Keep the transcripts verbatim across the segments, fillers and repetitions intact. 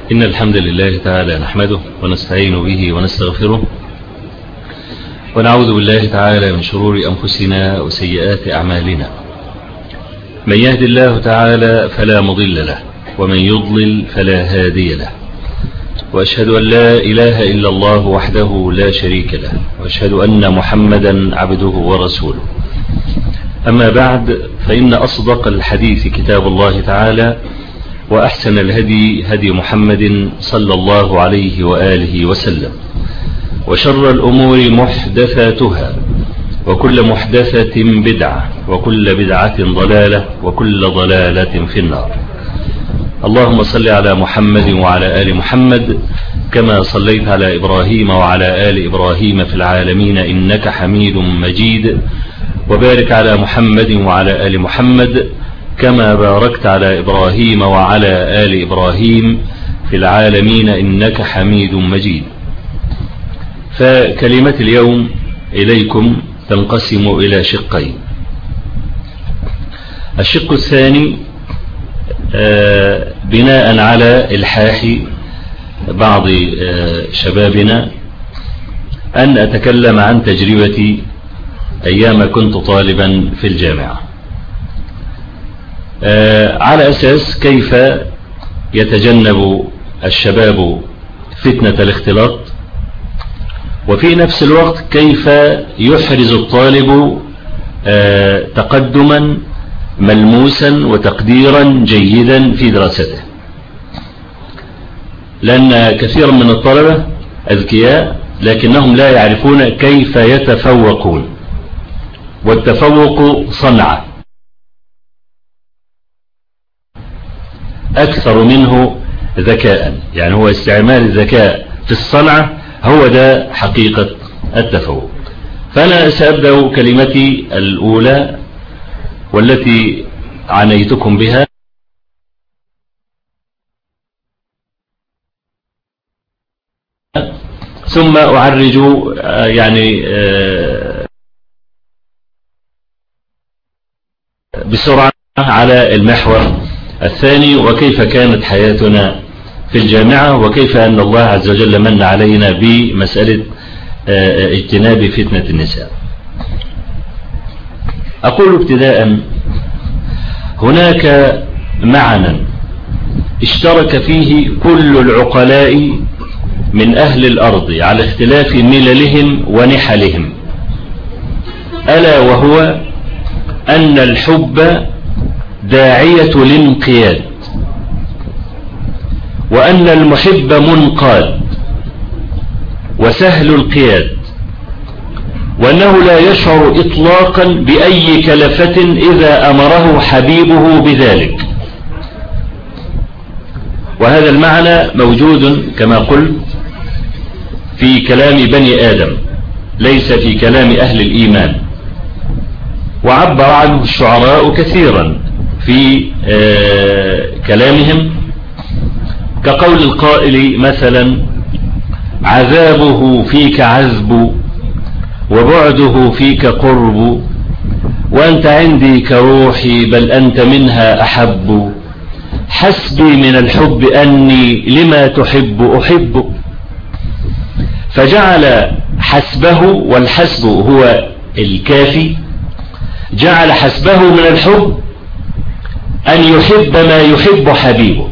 إن الحمد لله تعالى نحمده ونستعين به ونستغفره ونعوذ بالله تعالى من شرور أنفسنا وسيئات أعمالنا. من يهد الله تعالى فلا مضل له ومن يضلل فلا هادي له، وأشهد أن لا إله إلا الله وحده لا شريك له، وأشهد أن محمدا عبده ورسوله. أما بعد، فإن أصدق الحديث كتاب الله تعالى، وأحسن الهدي هدي محمد صلى الله عليه وآله وسلم، وشر الأمور محدثاتها، وكل محدثة بدعة، وكل بدعة ضلالة، وكل ضلالة في النار. اللهم صل على محمد وعلى آل محمد كما صليت على إبراهيم وعلى آل إبراهيم في العالمين إنك حميد مجيد، وبارك على محمد وعلى آل محمد كما باركت على إبراهيم وعلى آل إبراهيم في العالمين إنك حميد مجيد. فكلمة اليوم إليكم تنقسم إلى شقين. الشق الثاني بناء على إلحاح بعض شبابنا أن أتكلم عن تجربتي أيام كنت طالبا في الجامعة، على أساس كيف يتجنب الشباب فتنة الاختلاط، وفي نفس الوقت كيف يحرز الطالب تقدما ملموسا وتقديرا جيدا في دراسته، لأن كثيرا من الطلبة أذكياء لكنهم لا يعرفون كيف يتفوقون، والتفوق صنعة أكثر منه ذكاء، يعني هو استعمال الذكاء في الصنعة هو ده حقيقة التفوق. فأنا سأبدأ كلمتي الأولى والتي عنيتكم بها ثم أعرج يعني بسرعة على المحور الثاني، وكيف كانت حياتنا في الجامعة، وكيف أن الله عز وجل من علينا بمسألة اجتناب فتنة النساء. أقول ابتداء، هناك معنى اشترك فيه كل العقلاء من أهل الأرض على اختلاف مللهم ونحلهم، ألا وهو أن الحب داعية الانقياد، وأن المحب منقاد وسهل القياد، وأنه لا يشعر إطلاقا بأي كلفة إذا أمره حبيبه بذلك. وهذا المعنى موجود كما قلت في كلام بني آدم، ليس في كلام أهل الإيمان، وعبر عنه الشعراء كثيرا في كلامهم، كقول القائل مثلا: عذابه فيك عذب وبعده فيك قرب، وأنت عندي كروحي بل أنت منها أحب، حسبي من الحب أني لما تحب أحب. فجعل حسبه، والحسب هو الكافي، جعل حسبه من الحب أن يحب ما يحب حبيبه.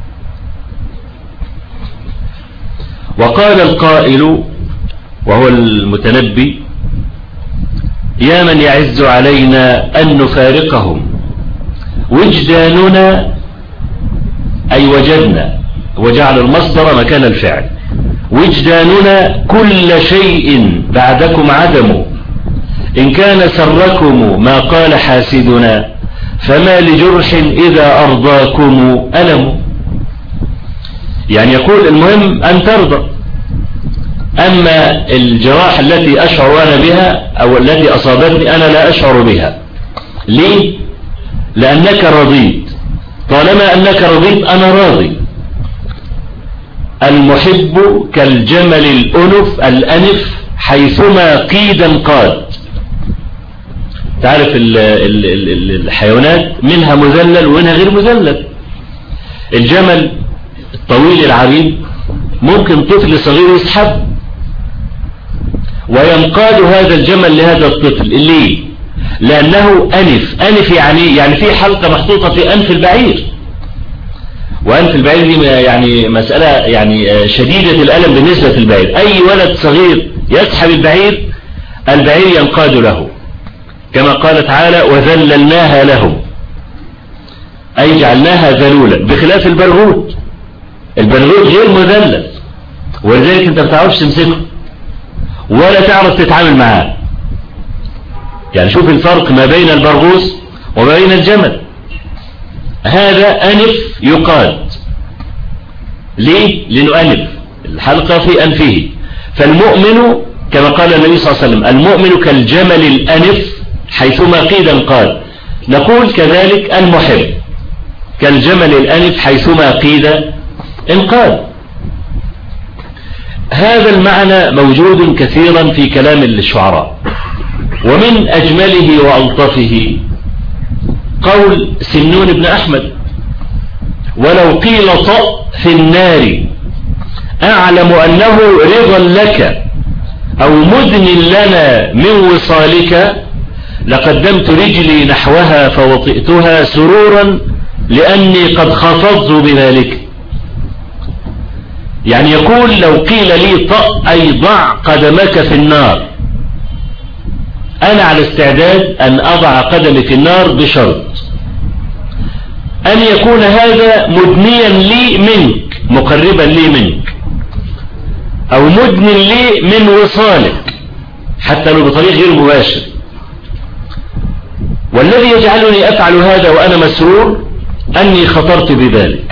وقال القائل وهو المتنبي: يا من يعز علينا أن نفارقهم، وجداننا أي وجدنا، وجعل المصدر مكان الفعل، وجداننا كل شيء بعدكم عدم، إن كان سركم ما قال حاسدنا، فما لجرح إذا أرضاكم ألم. يعني يقول المهم أن ترضى، أما الجراح التي أشعر أنا بها أو التي أصابتني أنا لا أشعر بها. ليه؟ لأنك رضيت، طالما أنك رضيت أنا راضي. المحب كالجمل الأنف الأنف حيثما قيدا قاد. تعرف ال ال ال الحيوانات منها مذلل ومنها غير مذلل. الجمل الطويل العريض ممكن طفل صغير يسحب وينقاد هذا الجمل لهذا الطفل. ليه؟ لأنه أنف. أنف يعني يعني في حلقة محطوطة في أنف البعير، وأنف البعير دي يعني مسألة يعني شديدة الألم بالنسبة للبعير. أي ولد صغير يسحب البعير، البعير ينقاد له، كما قال تعالى وذللناها له، أي جعلناها ذلولا، بخلاف البرغوث. البرغوث غير مذلل، ولذلك أنت ما بتعرفش تمسكه ولا تعرف تتعامل معاه. يعني شوف الفرق ما بين البرغوث وما بين الجمل. هذا أنف يقاد. ليه؟ لأنه أنف، الحلقة في أنفه. فالمؤمن كما قال النبي صلى الله عليه وسلم المؤمن كالجمل الأنف حيثما قيد انقاد. نقول كذلك المحب كالجمل الأنف حيثما قيد انقاد. هذا المعنى موجود كثيرا في كلام الشعراء. ومن أجمله وألطفه قول سمنون بن أحمد ولو قيل طأ في النار أعلم أنه رضا لك أو مدن لنا من وصالك لقدمت رجلي نحوها فوطئتها سرورا لأني قد خفضت بذلك. يعني يقول لو قيل لي طأ أي ضع قدمك في النار، أنا على استعداد أن أضع قدمي في النار بشرط أن يكون هذا مدنيا لي منك، مقربا لي منك، أو مدن لي من وصالك، حتى لو بطريق غير مباشر. والذي يجعلني أفعل هذا وأنا مسرور أني خطرت بذلك.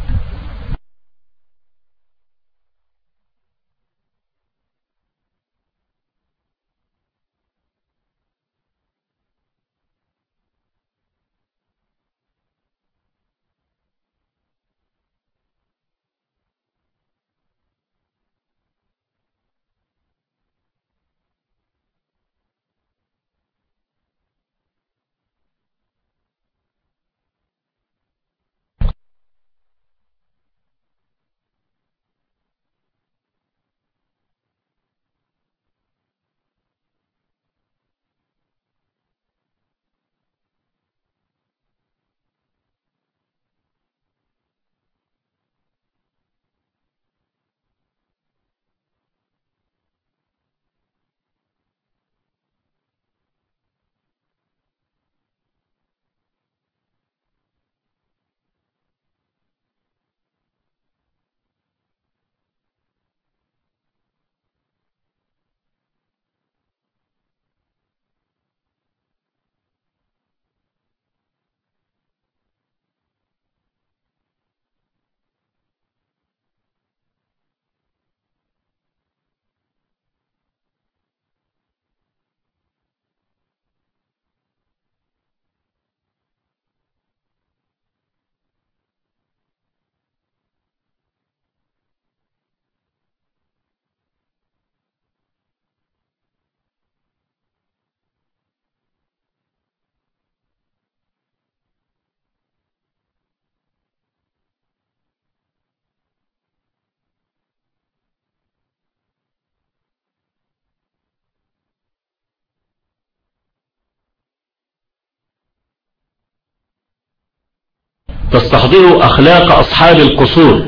تستحضروا أخلاق أصحاب القصور،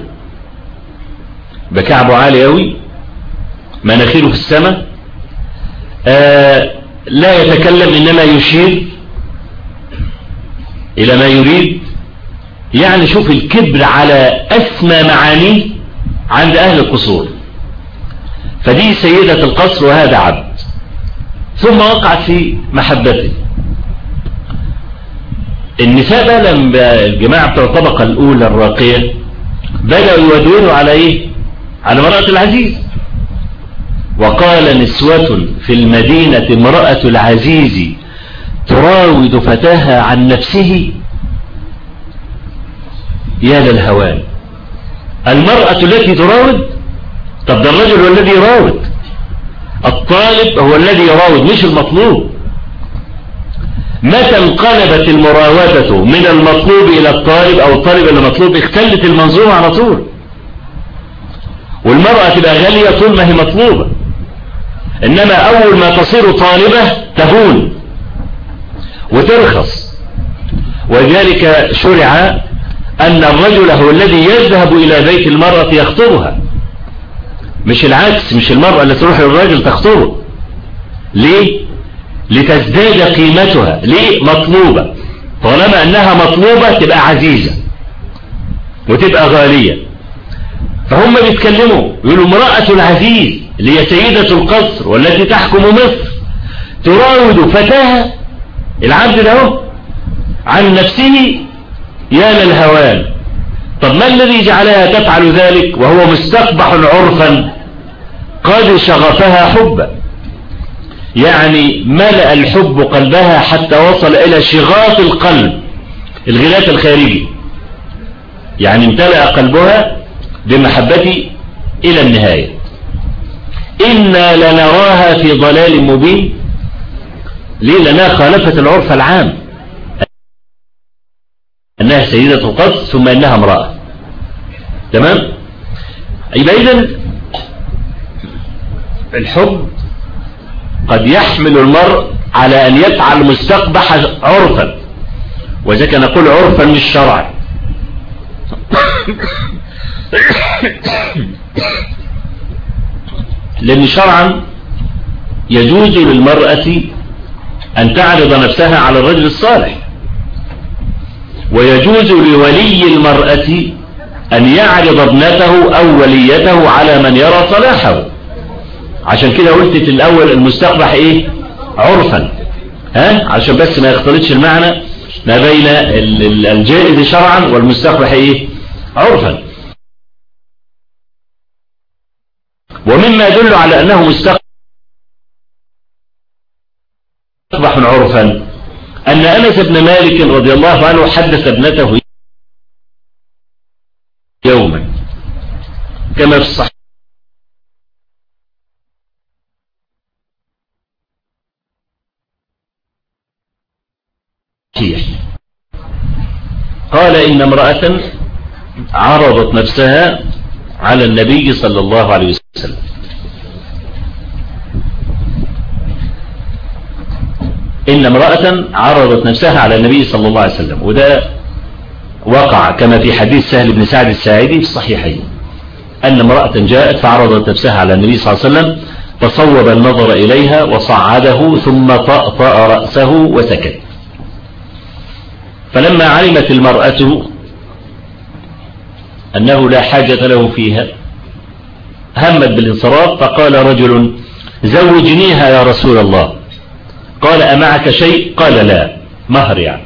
بكعبه عالي أوي، مناخيره في السماء، آه لا يتكلم إنما يشير إلى ما يريد. يعني شوف الكبر على أسمى معانيه عند أهل القصور. فدي سيدة القصر وهذا عبد، ثم وقعت في محبته. النساء بقى لما الجماعة بتوع الطبقة الأولى الراقية بدأوا يودونوا على إيه؟ على امرأة العزيز. وقال نسوة في المدينة امرأة العزيز تراود فتاها عن نفسه يا للهوان. المرأة التي تراود؟ طب ده الرجل هو الذي يراود، الطالب هو الذي يراود مش المطلوب. متى انقلبت المراودة من المطلوب إلى الطالب أو الطالب إلى المطلوب اختلت المنظومة على طول. والمرأة تبقى غالية طول ما هي مطلوبة، إنما أول ما تصير طالبة تهون وترخص. ولذلك شرع أن الرجل هو الذي يذهب إلى بيت المرأة يخطبها، مش العكس، مش المرأة اللي تروح للرجل تخطبه. ليه؟ لتزداد قيمتها. ليه؟ مطلوبة. طالما أنها مطلوبة تبقى عزيزة وتبقى غالية. فهم بيتكلموا يقولوا امرأة العزيز اللي هي سيدة القصر والتي تحكم مصر تراود فتاها العبد ده عن نفسه يا للهوان. طب ما الذي جعلها تفعل ذلك وهو مستقبح عرفا قد شغفها حبا؟ يعني ملأ الحب قلبها حتى وصل إلى شغاف القلب، الغلاف الخارجي، يعني امتلأ قلبها بمحبتي إلى النهاية. إنا لنراها في ضلال مبين. ليه؟ لأنها خالفت العرف العام، أنها سيدة القصر ثم أنها امرأة. تمام؟ يبقى إذن الحب قد يحمل المرء على أن يفعل مستقبح عرفا، وذلك نقول عرفا مش شرعا. لأن شرعا يجوز للمرأة أن تعرض نفسها على الرجل الصالح، ويجوز لولي المرأة أن يعرض ابنته أو وليته على من يرى صلاحه. عشان كده قلت في الأول المستقبح إيه؟ عرفا، ها؟ عشان بس ما يختلطش المعنى ما بين الجائز شرعا والمستقبح إيه؟ عرفا. ومما يدل على أنه مستقبح عرفا أن أنس بن مالك رضي الله عنه حدث ابنته يوما كما في الصحيح قال إن امرأة عرضت نفسها على النبي صلى الله عليه وسلم، إن امرأة عرضت نفسها على النبي صلى الله عليه وسلم. وده وقع كما في حديث سهل بن سعد الساعدي في الصحيحين، أن امرأة جاءت فعرضت نفسها على النبي صلى الله عليه وسلم فصوب النظر إليها وصعده ثم طأطأ رأسه وسكت. فلما علمت المرأة أنه لا حاجة له فيها همت بالانصراف، فقال رجل زوجنيها يا رسول الله. قال أمعك شيء؟ قال لا، مهر يعني.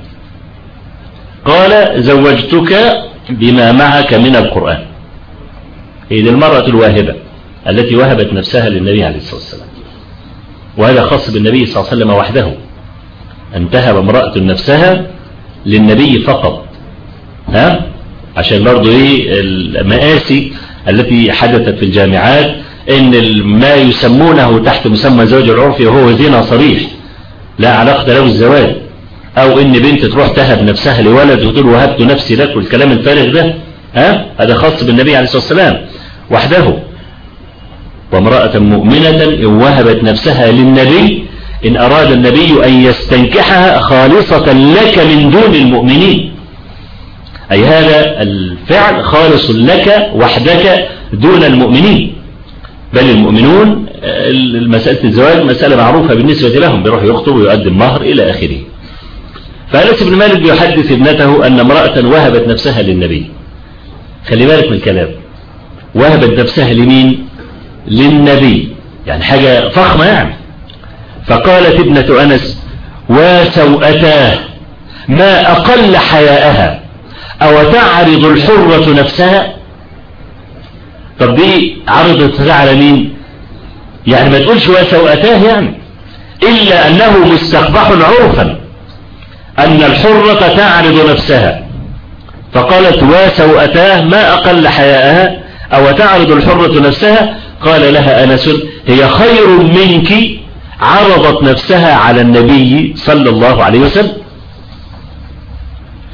قال زوجتك بما معك من القرآن. هي دي المرأة الواهبة التي وهبت نفسها للنبي عليه الصلاة والسلام، وهذا خاص بالنبي صلى الله عليه وسلم وحده، أن تهب امرأة نفسها للنبي فقط. ها؟ عشان برضو ايه المآسي التي حدثت في الجامعات، ان ما يسمونه تحت مسمى زوج العرفي وهو زنا صريح لا علاقة له الزواج، او ان بنت تروح تهب نفسها لولد وتقول وهبت نفسي لك والكلام الفارغ ده. ها؟ هذا خاص بالنبي عليه الصلاة والسلام وحده. وامرأة مؤمنة إن وهبت نفسها للنبي إن أراد النبي أن يستنكحها خالصة لك من دون المؤمنين، أي هذا الفعل خالص لك وحدك دون المؤمنين. بل المؤمنون مسألة الزواج مسألة معروفة بالنسبة لهم، بيروح يخطب ويقدم مهر إلى آخره. فأنس بن مالك بيحدث ابنته أن امرأة وهبت نفسها للنبي. خلي بالك من الكلام، وهبت نفسها لمين؟ للنبي، يعني حاجة فخمة يعني. فقالت ابنة أنس وسوءتاه ما أقل حياءها أو تعرض الحرة نفسها. طب دي عرضت على مين؟ يعني ما تقولش وسوءتاه يعني، إلا أنه مستقبح عرفا أن الحرة تعرض نفسها. فقالت وسوءتاه ما أقل حياءها أو تعرض الحرة نفسها. قال لها أنس هي خير منك عرضت نفسها على النبي صلى الله عليه وسلم.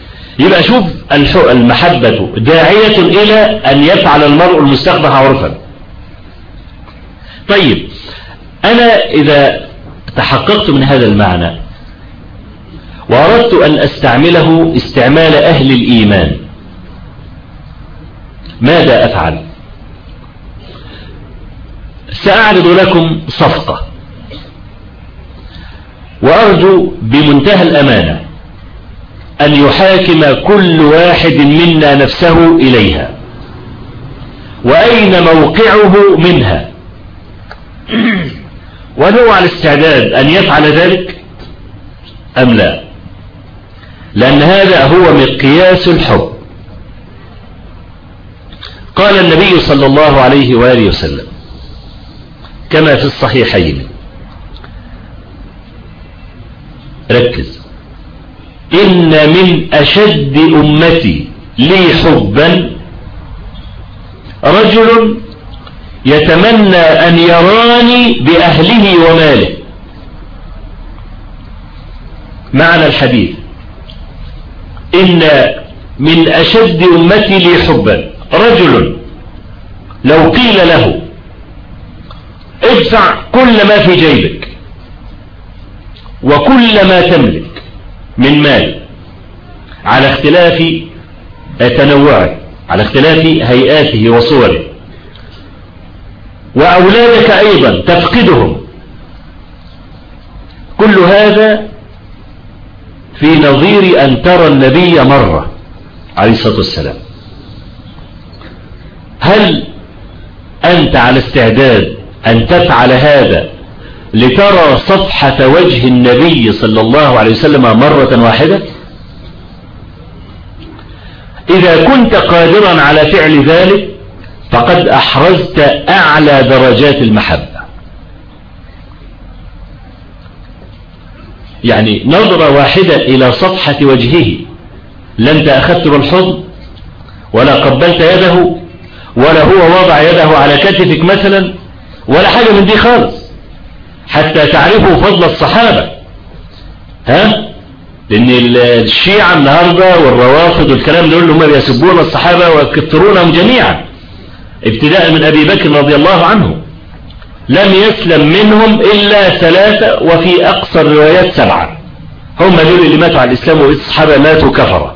يبقى شوف المحبة داعية إلى أن يفعل المرء المستقبح عرفا، طيب أنا إذا تحققت من هذا المعنى وأردت أن أستعمله استعمال أهل الإيمان ماذا أفعل؟ سأعرض لكم صفقة وأرجو بمنتهى الأمانة أن يحاكم كل واحد منا نفسه إليها وأين موقعه منها، وهل هو على استعداد أن يفعل ذلك أم لا؟ لأن هذا هو مقياس الحب. قال النبي صلى الله عليه وآله وسلم كما في الصحيحين، ركز، إن من أشد أمتي لي حبا رجل يتمنى أن يراني بأهله وماله. معنى الحديث إن من أشد أمتي لي حبا رجل لو قيل له ادفع كل ما في جيبك وكل ما تملك من مال على اختلاف تنوعه، على اختلاف هيئاته وصوره، وأولادك أيضا تفقدهم، كل هذا في نظير أن ترى النبي مرة عليه الصلاة والسلام. هل أنت على استعداد أن تفعل هذا لترى صفحة وجه النبي صلى الله عليه وسلم مرة واحدة؟ إذا كنت قادرا على فعل ذلك فقد أحرزت أعلى درجات المحبة. يعني نظرة واحدة إلى صفحة وجهه، لا أنت أخذت بالحضن ولا قبلت يده ولا هو وضع يده على كتفك مثلا ولا حاجة من دي خالص، حتى تعرفوا فضل الصحابة. ها؟ لأن الشيعة النهاردة والروافض والكلام دول هم بيسبون الصحابة ويكفرونهم جميعا ابتداء من أبي بكر رضي الله عنه، لم يسلم منهم إلا ثلاثة وفي أقصى الروايات سبعة، هم دول اللي ماتوا على الإسلام والصحابة ماتوا كفرة.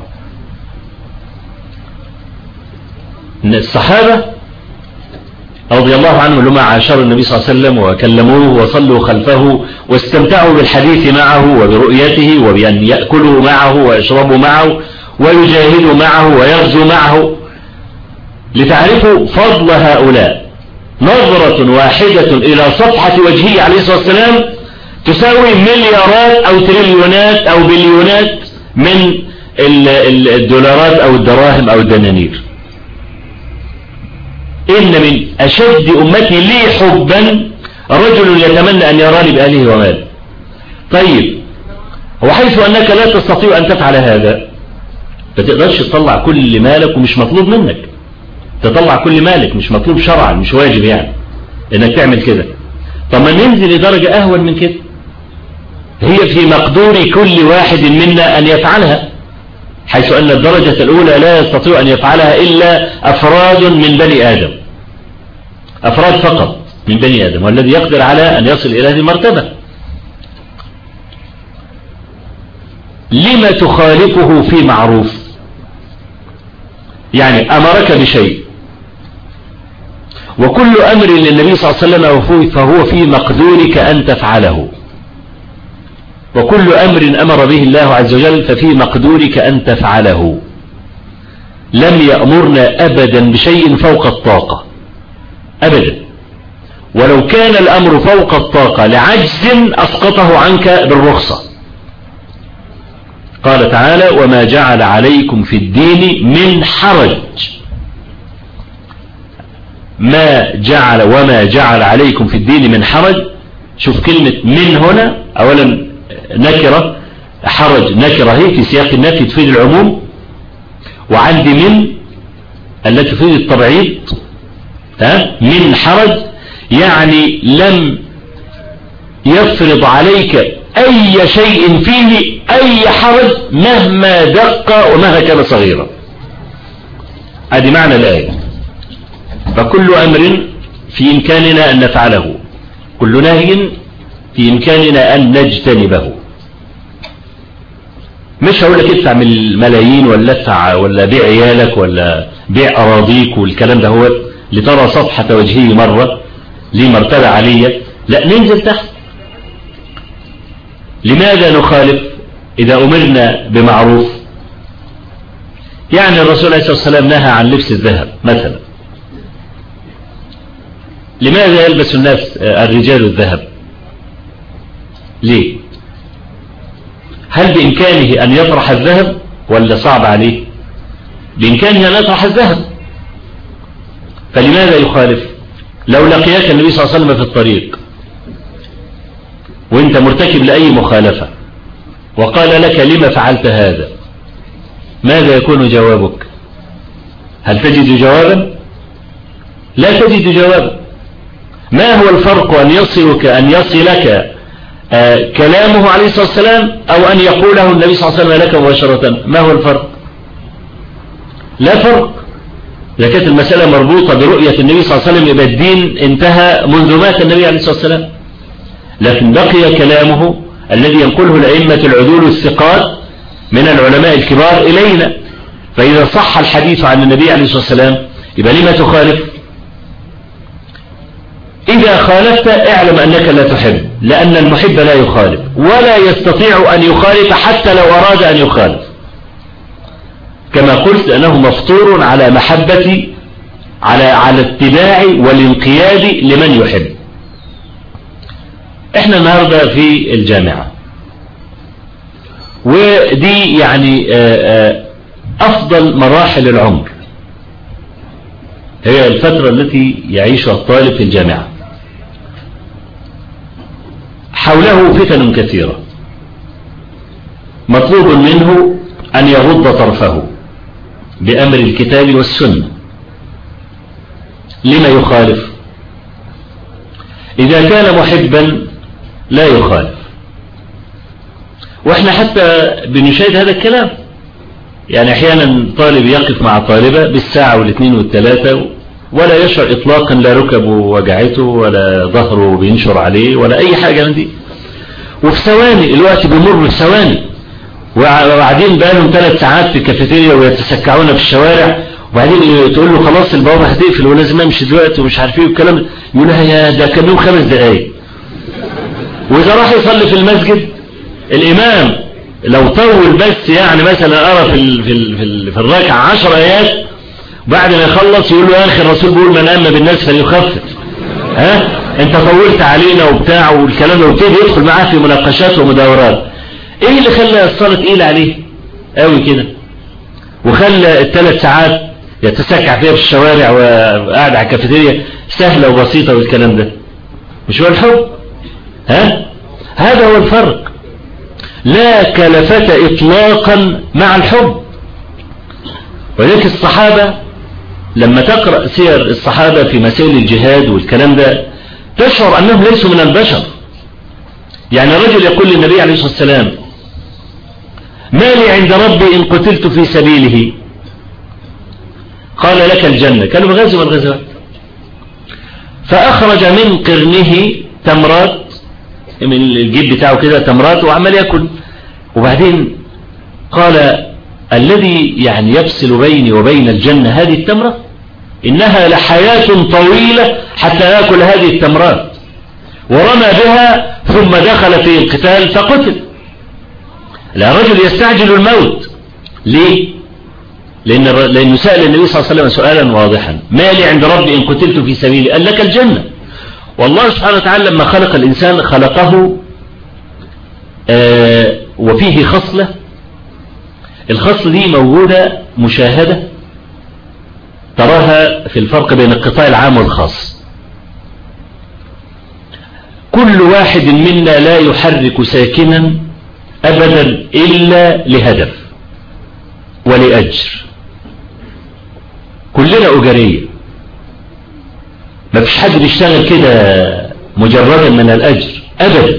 الصحابة رضي الله عنهم لما عاشروا النبي صلى الله عليه وسلم وكلموه وصلوا خلفه واستمتعوا بالحديث معه وبرؤيته وبأن يأكلوا معه ويشربوا معه ويجاهدوا معه ويغزوا معه. لتعرفوا فضل هؤلاء نظرة واحدة إلى صفحة وجهه عليه الصلاة والسلام تساوي مليارات أو تريليونات أو بليونات من الدولارات أو الدراهم أو الدنانير. إن من أشد أمتي لي حبا رجل يتمنى أن يراني بأهله وماله. طيب وحيث أنك لا تستطيع أن تفعل هذا ما تقدرش تطلع كل مالك ومش مطلوب منك تطلع كل مالك، مش مطلوب شرعا، مش واجب يعني انك تعمل كده. طب ما ننزل لدرجة اهون من كده، هي في مقدور كل واحد منا ان يفعلها، حيث ان الدرجة الاولى لا يستطيع ان يفعلها الا افراد من بني ادم، افراد فقط من بني ادم، والذي يقدر على ان يصل الى هذه المرتبة. لما تخالفه في معروف؟ يعني امرك بشيء وكل أمر للنبي صلى الله عليه وسلم فهو في مقدورك أن تفعله، وكل أمر أمر به الله عز وجل ففي مقدورك أن تفعله. لم يأمرنا أبدا بشيء فوق الطاقة أبدا، ولو كان الأمر فوق الطاقة لعجز أسقطه عنك بالرخصة. قال تعالى وما جعل عليكم في الدين من حرج، ما جعل وما جعل عليكم في الدين من حرج. شوف كلمة من هنا، أولا نكرة، حرج نكرة هي في سياق النفي تفيد العموم، وعندي من التي تفيد التبعيض. ها؟ من حرج يعني لم يفرض عليك أي شيء فيه أي حرج مهما دق ومهما كان صغيرا. هذه معنى الآية. فكل أمر في إمكاننا أن نفعله كل نهي في إمكاننا أن نجتنبه. مش هقول لك ادفع من الملايين ولا ادفع ولا بيع عيالك ولا بيع أراضيك والكلام ده هو لترى صفحة وجهه مرة ليه مرتبة عالية. لا، ننزل تحت. لماذا نخالف إذا أمرنا بمعروف؟ يعني الرسول عليه الصلاة والسلام نهى عن لبس الذهب مثلا. لماذا يلبس الناس الرجال الذهب؟ ليه؟ هل بإمكانه أن يطرح الذهب ولا صعب عليه؟ بإمكانه أن يطرح الذهب، فلماذا يخالف؟ لو لقياك النبي صلى الله عليه وسلم في الطريق وانت مرتكب لأي مخالفة وقال لك لما فعلت هذا، ماذا يكون جوابك؟ هل تجد جوابا؟ لا تجد جوابا. ما هو الفرق أن يصلك أن يصلك آه كلامه عليه الصلاة والسلام أو أن يقوله النبي صلى الله عليه وسلم لك مباشرة؟ ما هو الفرق؟ لا فرق. إذا كانت المسألة مربوطة برؤية النبي صلى الله عليه وسلم يبقى الدين انتهى منذ مات النبي عليه الصلاة والسلام. لكن بقي كلامه الذي ينقله الأئمة العدول الثقات من العلماء الكبار إلينا. فإذا صح الحديث عن النبي عليه الصلاة والسلام يبقى لما تخالف؟ إذا خالفت اعلم أنك لا تحب، لأن المحب لا يخالف ولا يستطيع أن يخالف حتى لو أراد أن يخالف، كما قلت أنه مفطور على محبة على على اتباع والانقياد لمن يحب. احنا النهاردة في الجامعة، ودي يعني أفضل مراحل العمر، هي الفترة التي يعيشها الطالب في الجامعة. حوله فتن كثيرة، مطلوب منه أن يغض طرفه بأمر الكتاب والسنة. لما يخالف؟ إذا كان محبا لا يخالف. واحنا حتى بنشاهد هذا الكلام، يعني احيانا طالب يقف مع طالبة بالساعة والاثنين والثلاثة ولا يشعر اطلاقا، لا ركبه وجعته ولا ظهره بينشر عليه ولا اي حاجة من دي، وفي ثواني الوقت بيمر في ثواني، وبعدين بقى لهم ثلاث ساعات في الكافيتيريا ويتسكعون في الشوارع، وبعدين تقول له خلاص البوابة هتقفل ولازم امشي دلوقتي ومش عارف ايه والكلام، يقول لها يا ده كان لهم خمس دقايق. واذا راح يصلي في المسجد الامام لو طول بس يعني مثلا ارى في ال في ال في, ال في الركعه عشر ايات، بعد ما يخلص يقول له يا اخي الرسول بيقول من اما بالناس فليخفف، ها انت طولت علينا وبتاع والكلام ده، وابتدي يدخل معاه في مناقشات ومداورات. ايه اللي خلى الصلاه تقيله عليه قوي كده وخلى الثلاث ساعات يتسكع فيها في الشوارع وقاعد على الكافيتيريا سهله وبسيطه والكلام ده؟ مش هو الحب؟ ها هذا هو الفرق. لا كلفة إطلاقا مع الحب. ولذلك الصحابة لما تقرأ سير الصحابة في مسائل الجهاد والكلام ده تشعر أنهم ليسوا من البشر. يعني رجل يقول للنبي عليه الصلاة والسلام ما لي عند ربي إن قتلت في سبيله؟ قال لك الجنة. كانوا بغزو من الغزوات، فأخرج من قرنه تمرات من الجيب بتاعه كده تمرات وعمل يأكل، وبعدين قال الذي يعني يفصل بيني وبين الجنة هذه التمرة، إنها لحياة طويلة حتى يأكل هذه التمرات، ورمى بها ثم دخل في القتال فقتل. لا، رجل يستعجل الموت. ليه؟ لأن لأنه سأل النبي صلى الله عليه وسلم سؤالا واضحا ما لي عند ربي إن قتلت في سبيلي؟ قال لك الجنة. والله سبحانه وتعالى لما خلق الإنسان خلقه آه وفيه خصلة، الخصلة دي موجودة مشاهدة تراها في الفرق بين القطاع العام والخاص. كل واحد منا لا يحرك ساكنا أبدا إلا لهدف ولأجر. كلنا أجرية، ما فيش حد بيشتغل كده مجردا من الأجر أبدا.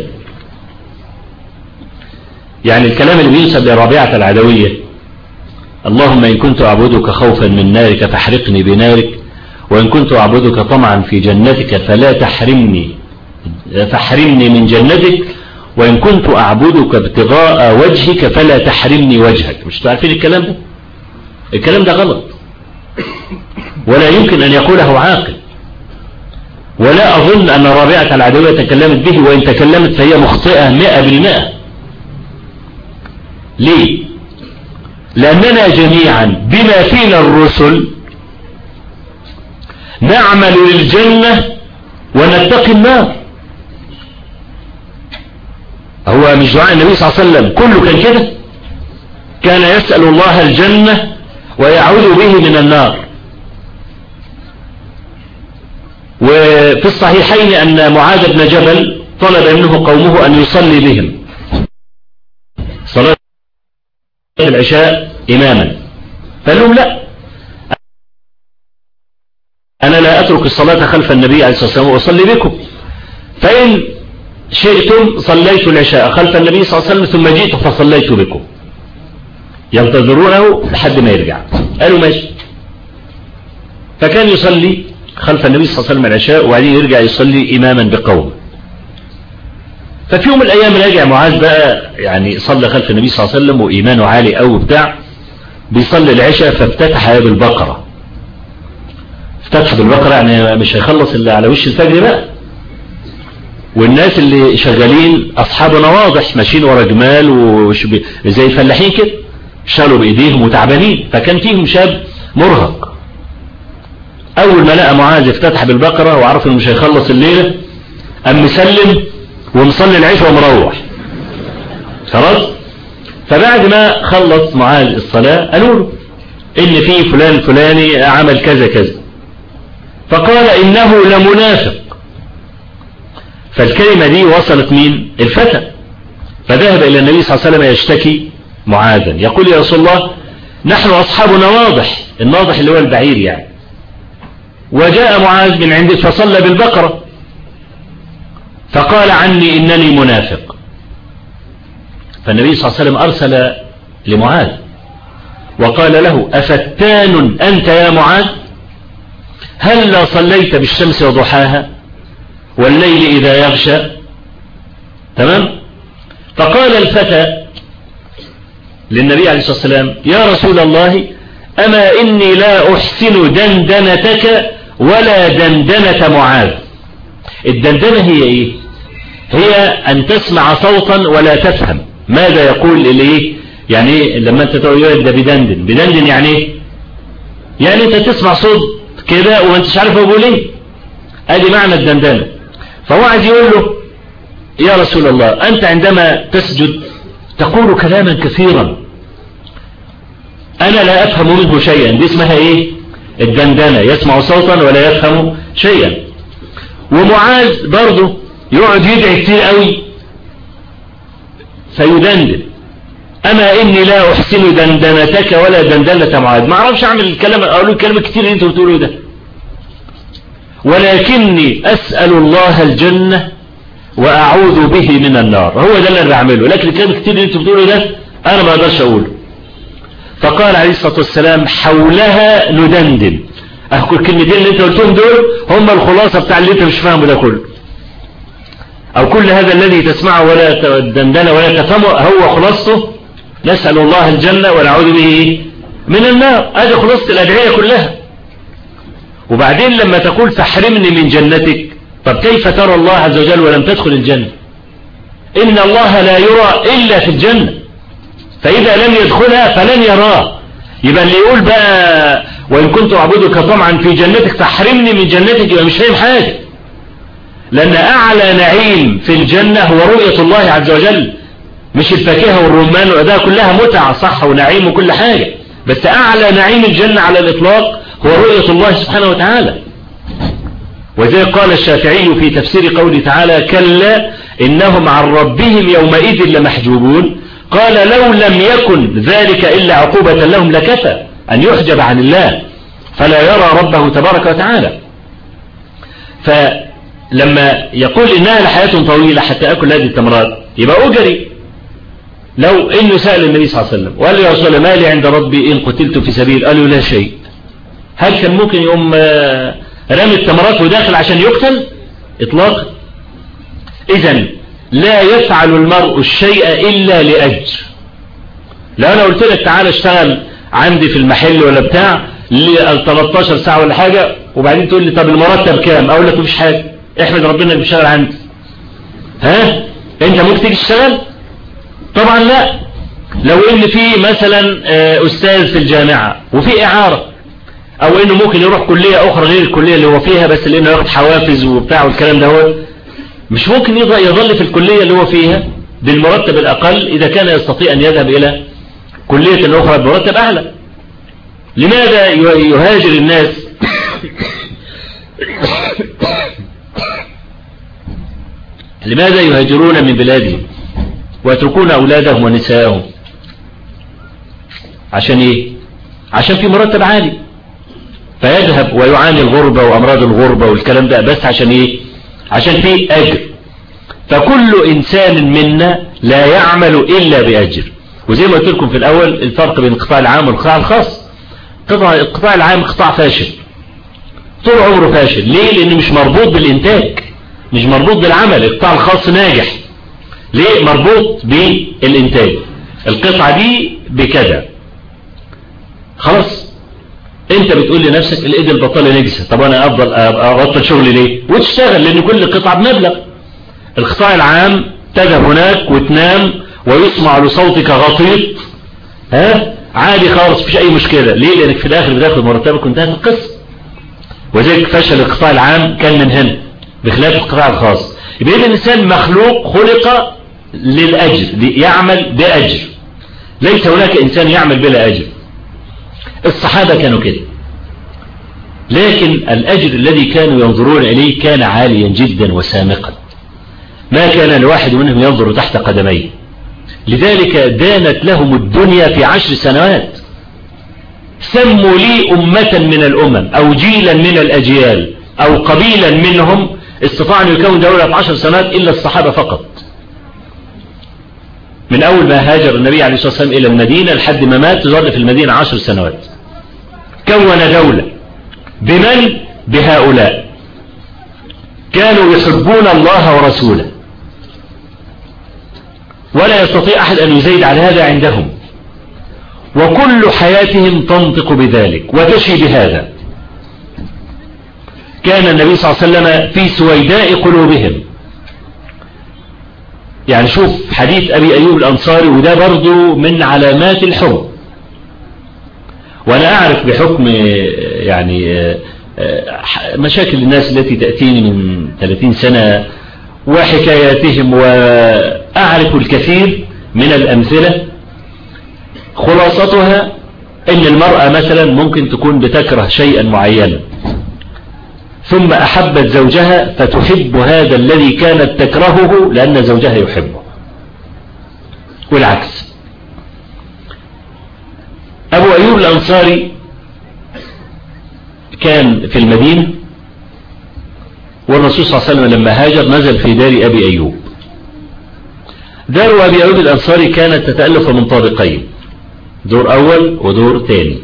يعني الكلام اللي بينسب لربيعة العدوية اللهم إن كنت أعبدك خوفا من نارك فاحرقني بنارك، وإن كنت أعبدك طمعا في جنتك فلا تحرمني فاحرمني من جنتك، وإن كنت أعبدك ابتغاء وجهك فلا تحرمني وجهك. مش تعرفين الكلام ده؟ الكلام ده غلط، ولا يمكن أن يقوله عاقل، ولا أظن أن رابعة العدوية تكلمت به، وإن تكلمت فهي مخطئة مئة بالمئة. ليه؟ لأننا جميعا بما فينا الرسل نعمل للجنة ونتقي النار. هو مش دعاء النبي صلى الله عليه وسلم كله كان كده؟ كان يسأل الله الجنة ويعوذ به من النار. وفي الصحيحين أن معاذ بن جبل طلب منه قومه أن يصلي بهم صلاة العشاء إماما، فقال لهم لا، أنا لا أترك الصلاة خلف النبي عليه الصلاة والسلام وأصلي بكم، فإن شئتم صليت العشاء خلف النبي صلى الله عليه وسلم ثم جئت فصليت بكم. ينتظرونه لحد ما يرجع. قالوا ماشي. فكان يصلي خلف النبي صلى الله عليه وسلم العشاء وبعدين يرجع يصلي إماما بقوم. ففي يوم من الأيام راجع معاذ بقى، يعني صلى خلف النبي صلى الله عليه وسلم وإيمانه عالي أو بتاع، بيصلي العشاء فافتتح بالبقرة. افتتح بالبقرة يعني مش هيخلص اللي على وش الفجر بقى، والناس اللي شغالين أصحاب نواضح ماشيين ورا جمال وزي فلاحين كده، شالوا بإيديهم وتعبانين، فكان فيهم شاب مرهق. أول ما لقى معاذ افتتح بالبقرة وعرف إنه مش هيخلص الليلة، قام مسلم ومصلي العشاء ومروح خلاص. فبعد ما خلص معاذ الصلاة قالوا له إن في فلان الفلاني عمل كذا كذا، فقال إنه لمنافق. فالكلمة دي وصلت مين؟ الفتى. فذهب إلى النبي صلى الله عليه وسلم يشتكي معاذا، يقول يا رسول الله نحن أصحاب نواضح، الناضح اللي هو البعير يعني، وجاء معاذ من عندك فصلى بالبقرة فقال عني إنني منافق. فالنبي صلى الله عليه وسلم أرسل لمعاذ وقال له أفتان أنت يا معاذ؟ هل لا صليت بالشمس وضحاها والليل إذا يغشى؟ تمام. فقال الفتى للنبي عليه الصلاة والسلام يا رسول الله أما إني لا أحسن دندنتك ولا دندنة معاذ. الدندنة هي إيه؟ هي أن تسمع صوتا ولا تفهم ماذا يقول إليه. يعني لما أنت تقول ده بدندن، بدندن يعني إيه؟ يعني أنت تسمع صوت كده وما أنتش عارف أقول إيه. أدي معنى الدندنة. فهو عايز يقول له يا رسول الله أنت عندما تسجد تقول كلاما كثيرا أنا لا أفهم منه شيئا، دي اسمها إيه؟ الدندنة، يسمع صوتا ولا يفهم شيئا. ومعاذ برضه يقعد يدعي كتير قوي فيدندن أما إني لا أحسن دندنتك ولا دندنة معاذ. ما أعرفش أعمل الكلام، أقول الكلام الكتير اللي أنتوا بتقولوا ده، ولكني أسأل الله الجنة وأعوذ به من النار. هو ده اللي أنا بعمله، لكن الكلام الكتير اللي أنتوا بتقولوا ده أنا ما أقدرش أقوله. فقال عليه الصلاة والسلام حولها ندندن. أقول الكلمتين اللي أنت قلتهم دول هم الخلاصة بتاع اللي أنت مش فاهمه ده كله، أو كل هذا الذي تسمعه ولا دندن ولا تفهمه هو خلاصته نسأل الله الجنة ونعوذ به من النار. هذه خلاصة الأدعية كلها. وبعدين لما تقول فاحرمني من جنتك، طب كيف ترى الله عز وجل ولم تدخل الجنة؟ إن الله لا يرى إلا في الجنة، فإذا لم يدخلها فلن يراه. يبقى اللي يقول بقى وإن كنت أعبدك طمعا في جنتك فاحرمني من جنتك يبقى مش فاهم حاجة، لأن أعلى نعيم في الجنة هو رؤية الله عز وجل، مش الفاكهة والرمان وده كلها متعة صح ونعيم وكل حاجة، بس أعلى نعيم الجنة على الإطلاق هو رؤية الله سبحانه وتعالى. وزي قال الشافعي في تفسير قوله تعالى كلا إنهم عن ربهم يومئذ لمحجوبون، قال لو لم يكن ذلك إلا عقوبة لهم لكفى أن يحجب عن الله فلا يرى ربه تبارك وتعالى. فلما يقول إنها لحياة طويلة حتى أكل هذه التمرات يبقى أجري. لو إنه سأل النبي صلى الله عليه وسلم وقال له يا رسول الله ما لي عند ربي إن قتلت في سبيل، قال له لا شيء، هل كان ممكن يقوم رامي التمرات وداخل عشان يقتل؟ إطلاقا. إذن لا يفعل المرء الشيء إلا لأجر. لو أنا قلت لك تعال اشتغل عندي في المحل ولا بتاع ل ثلاثة عشر ساعة ولا حاجة، وبعدين تقول لي طب المرتب كام؟ أقول لك مفيش حاجة، احمد ربنا اللي بيشتغل عندي. ها أنت ممكن تيجي تشتغل؟ طبعا لا. لو إن في مثلا أستاذ في الجامعة وفي إعارة، أو إنه ممكن يروح كلية أخرى غير الكلية اللي هو فيها بس لأنه ياخد حوافز وبتاع والكلام ده، هو مش ممكن يظل في الكلية اللي هو فيها بالمرتب الأقل إذا كان يستطيع أن يذهب إلى كلية أخرى بمرتب أعلى. لماذا يهاجر الناس لماذا يهاجرون من بلادهم ويتركون أولادهم ونساءهم؟ عشان إيه؟ عشان في مرتب عالي، فيذهب ويعاني الغربة وأمراض الغربة والكلام ده، بس عشان إيه؟ عشان في أجر. فكل إنسان منا لا يعمل إلا بأجر. وزي ما قلت لكم في الأول الفرق بين القطاع العام والقطاع الخاص. القطاع العام قطاع فاشل طول عمره فاشل. ليه؟ لأنه مش مربوط بالإنتاج، مش مربوط بالعمل. القطاع الخاص ناجح. ليه؟ مربوط بالإنتاج. القطعة دي بكذا، خلاص انت بتقول لنفسك الايد البطاله نجسه، طب انا افضل ابطل شغلي ليه؟ وتشتغل، لان كل قطعه بمبلغ. القطاع العام تذهب هناك وتنام ويسمع لصوتك غطيط، ها عادي خالص، مفيش اي مشكله. ليه؟ لانك في الاخر بتاخد مرتبك وانتهت القصه. وذلك فشل القطاع العام كان من هنا بخلاف القطاع الخاص. يبقى الانسان مخلوق خلق للاجر، يعمل باجر، ليس هناك انسان يعمل بلا اجر. الصحابة كانوا كده، لكن الأجر الذي كانوا ينظرون إليه كان عاليا جدا وسامقا، ما كان الواحد منهم ينظر تحت قدميه. لذلك دانت لهم الدنيا في عشر سنوات. سموا لي أمة من الأمم أو جيلا من الأجيال أو قبيلا منهم استطاع أن يكون دولة في عشر سنوات إلا الصحابة فقط. من أول ما هاجر النبي عليه الصلاة والسلام إلى المدينة لحد ما مات ظل في المدينة عشر سنوات، كون دولة. بمن؟ بهؤلاء. كانوا يحبون الله ورسوله، ولا يستطيع أحد أن يزيد على هذا عندهم، وكل حياتهم تنطق بذلك وتشي بهذا. كان النبي صلى الله عليه وسلم في سويداء قلوبهم. يعني شوف حديث أبي أيوب الأنصاري، وده برضو من علامات الحب. وأنا أعرف بحكم يعني مشاكل الناس التي تأتيني من ثلاثين سنة وحكاياتهم، وأعرف الكثير من الأمثلة. خلاصتها أن المرأة مثلا ممكن تكون بتكره شيئا معينا، ثم أحبت زوجها فتحب هذا الذي كانت تكرهه لأن زوجها يحبه، والعكس. أبو أيوب الأنصاري كان في المدينة، والرسول صلى الله عليه وسلم لما هاجر نزل في دار أبي أيوب. دار أبي أيوب الأنصاري كانت تتألف من طابقين، دور أول ودور ثاني.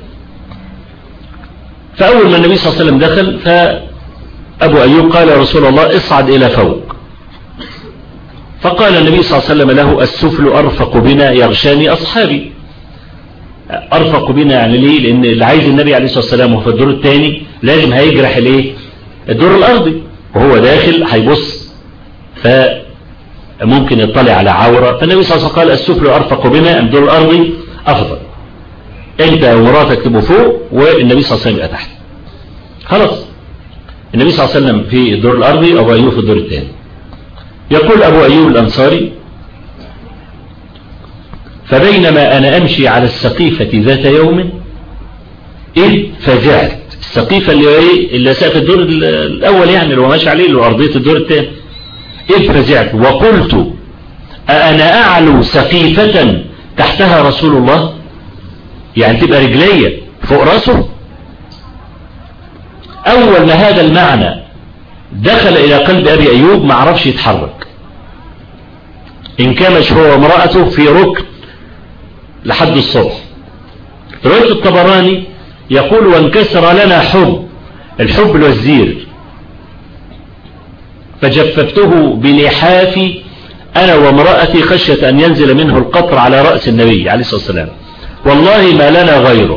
فأول ما النبي صلى الله عليه وسلم دخل فأبو أيوب قال يا رسول الله اصعد إلى فوق. فقال النبي صلى الله عليه وسلم له السفل أرفق بنا يغشاني أصحابي. أرفق بنا يعني ليه؟ لأن اللي عايز النبي عليه الصلاة والسلام وهو في الدور الثاني لازم هيجرح الايه؟ الدور الأرضي، وهو داخل هيبص فممكن يطلع على عورة. فالنبي صلى الله عليه وسلم قال السفل أرفق بنا، الدور الأرضي أفضل، أنت ومراتك تبقوا فوق والنبي صلى الله عليه وسلم يبقى تحت. خلاص النبي صلى الله عليه وسلم في الدور الأرضي، أبو أيوب في الدور الثاني. يقول أبو أيوب الأنصاري فبينما أنا أمشي على السقيفة ذات يوم إذ فزعت. السقيفة اللي هي اللي سقف الدور الأول، يعني اللي هو ماشي عليه اللي هو أرضية الدور الثاني. إذ فزعت وقلت أأنا أعلو سقيفة تحتها رسول الله؟ يعني تبقى رجلية فوق رأسه. أول ما هذا المعنى دخل إلى قلب أبي أيوب ما عرفش يتحرك، انكمش هو وامرأته في ركن لحد الصبح. رواية الطبراني يقول وانكسر لنا حب، الحب الوزير، فجففته بلحافي أنا وامرأتي خشية أن ينزل منه القطر على رأس النبي عليه الصلاة والسلام، والله ما لنا غيره.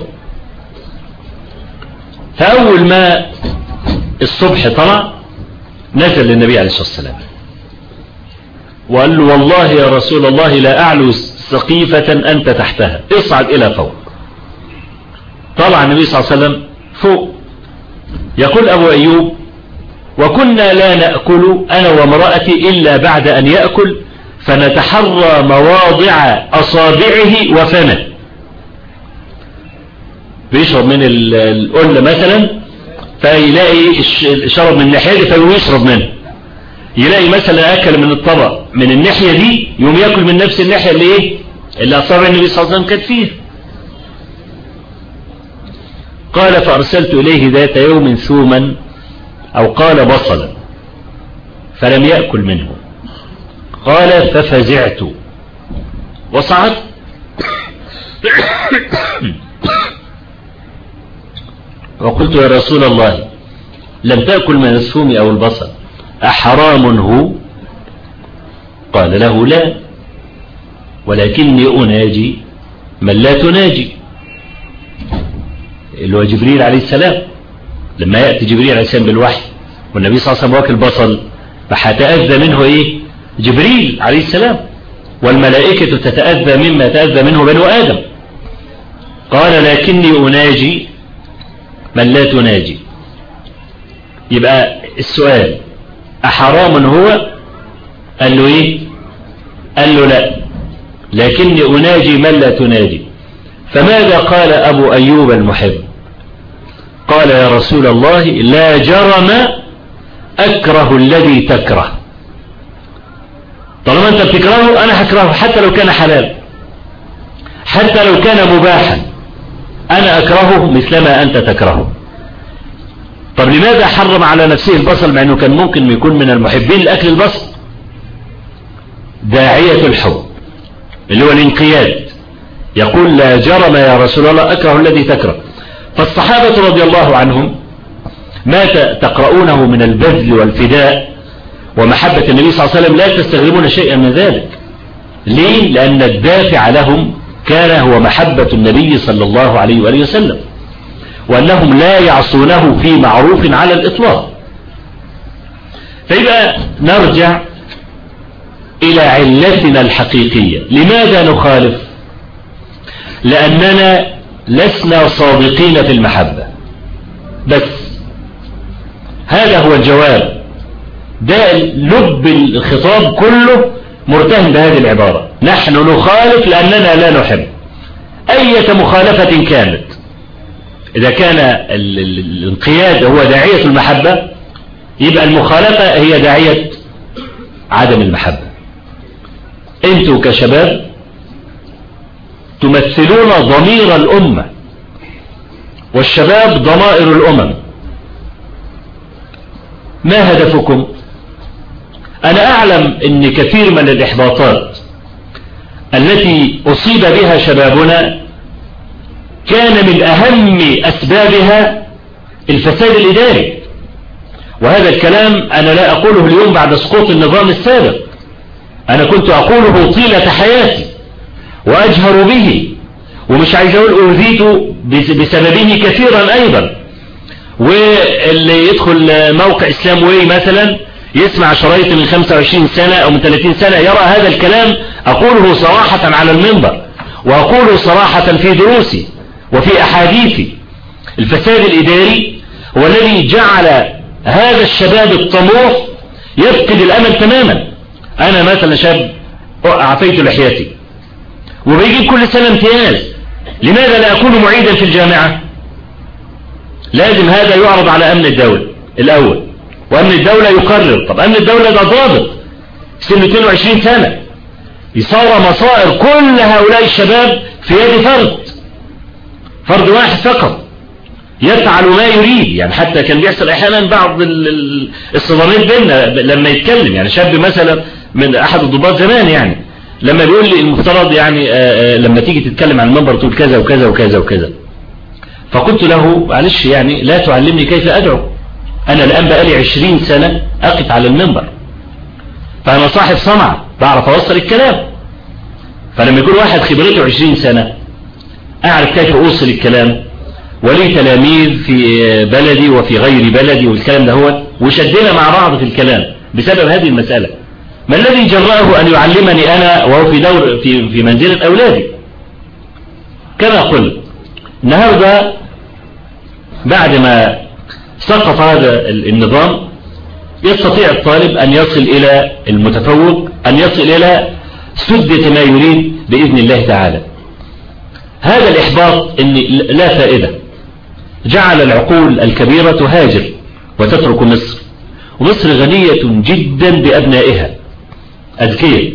فأول ما الصبح طلع نزل للنبي عليه الصلاة والسلام وقال له والله يا رسول الله لا أعلو سقيفة أنت تحتها، اصعد إلى فوق. طلع النبي صلى الله عليه وسلم فوق. يقول أبو أيوب وكنا لا نأكل أنا وامرأتي إلا بعد أن يأكل فنتحرى مواضع أصابعه وفمه. بيشرب من القلة مثلا فيلاقي شرب من الناحية دي فيشرب منه، يلاقي مثلا أكل من الطبق من الناحية دي يوم يأكل من نفس الناحية اللي إيه اللي أصابع النبي صلى الله عليه وسلم كانت فيه. قال فأرسلت إليه ذات يوم ثوما أو قال بصلا فلم يأكل منه. قال ففزعت وصعدت وقلت يا رسول الله لم تأكل من الثوم أو البصل أحرام هو؟ قال له لا ولكني أناجي من لا تناجي، اللي هو جبريل عليه السلام. لما يأتي جبريل عليه السلام بالوحي والنبي صلى الله عليه وسلم واكل بصل فحتأذى منه إيه؟ جبريل عليه السلام، والملائكة تتأذى مما تأذى منه بنو آدم. قال لكني أناجي من لا تناجي. يبقى السؤال أحرام هو؟ قال له إيه؟ قال له لا لكني أناجي من لا تناجي. فماذا قال أبو أيوب المحب؟ قال يا رسول الله لا جرم أكره الذي تكره. طالما أنت بتكرهه أنا هكرهه حتى لو كان حلال، حتى لو كان مباحا أنا أكرهه مثلما أنت تكرهه. طب لماذا حرم على نفسه البصل مع أنه كان ممكن يكون من المحبين لأكل البصل؟ داعية الحب اللي هو الانقياد يقول لا جرم يا رسول الله أكره الذي تكره. فالصحابة رضي الله عنهم ما تقرؤونه من البذل والفداء ومحبة النبي صلى الله عليه وسلم لا تستغربون شيئا من ذلك. ليه؟ لأن الدافع لهم كان هو محبة النبي صلى الله عليه وآله وسلم، وأنهم لا يعصونه في معروف على الإطلاق. فيبقى نرجع إلى علتنا الحقيقية. لماذا نخالف؟ لأننا لسنا صادقين في المحبة بس. هذا هو الجواب، ده لب الخطاب كله مرتهن بهذه العبارة. نحن نخالف لأننا لا نحب. أية مخالفة كانت، إذا كان الانقياد هو داعية المحبة يبقى المخالفة هي داعية عدم المحبة. أنتوا كشباب تمثلون ضمير الأمة، والشباب ضمائر الأمم. ما هدفكم؟ أنا أعلم أن كثير من الإحباطات التي أصيب بها شبابنا كان من أهم أسبابها الفساد الإداري. وهذا الكلام أنا لا أقوله اليوم بعد سقوط النظام السابق، أنا كنت أقوله طيلة حياتي وأجهر به، ومش عايز أقول أوذيت بسببه كثيرا أيضا. واللي يدخل موقع إسلام واي مثلا يسمع شرايط من خمسة وعشرين سنة أو من ثلاثين سنة يرى هذا الكلام أقوله صراحة على المنبر، وأقوله صراحة في دروسي وفي أحاديثي. الفساد الإداري هو الذي جعل هذا الشباب الطموح يفقد الأمل تماما. أنا مثلا شاب أعطيت لحياتي وبيجيب كل سنة امتياز، لماذا لا أكون معيدا في الجامعة؟ لازم هذا يعرض على أمن الدولة الأول، وأمن الدولة يقرر. طب أمن الدولة ده ضابط سن اثنين وعشرين سنة، يصار مصائر كل هؤلاء الشباب في يد فرد فرد واحد فقط يفعل ما يريد. يعني حتى كان بيحصل أحيانا بعض الصدامات بيننا لما يتكلم، يعني شاب مثلا من أحد الضباط زمان يعني لما بيقول لي المفترض يعني آآ آآ لما تيجي تتكلم عن المنبر تقول كذا وكذا وكذا وكذا، فقلت له معلش يعني لا تعلمني كيف أدعو، أنا الآن بقالي عشرين سنة أقف على المنبر فأنا صاحب صنعة بعرف أوصل الكلام. فلما يكون واحد خبرته عشرين سنة أعرف كيف أوصل الكلام، ولي تلاميذ في بلدي وفي غير بلدي والكلام ده هو، وشدنا مع بعض في الكلام بسبب هذه المسألة. ما الذي جرأه أن يعلمني أنا وهو في دور في في منزلة أولادي؟ كما قلت النهارده بعد ما سقط هذا النظام يستطيع الطالب أن يصل إلى المتفوق، أن يصل إلى سدة ما يريد بإذن الله تعالى. هذا الإحباط إن لا فائدة جعل العقول الكبيرة تهاجر وتترك مصر، ومصر غنية جدا بأبنائها أذكياء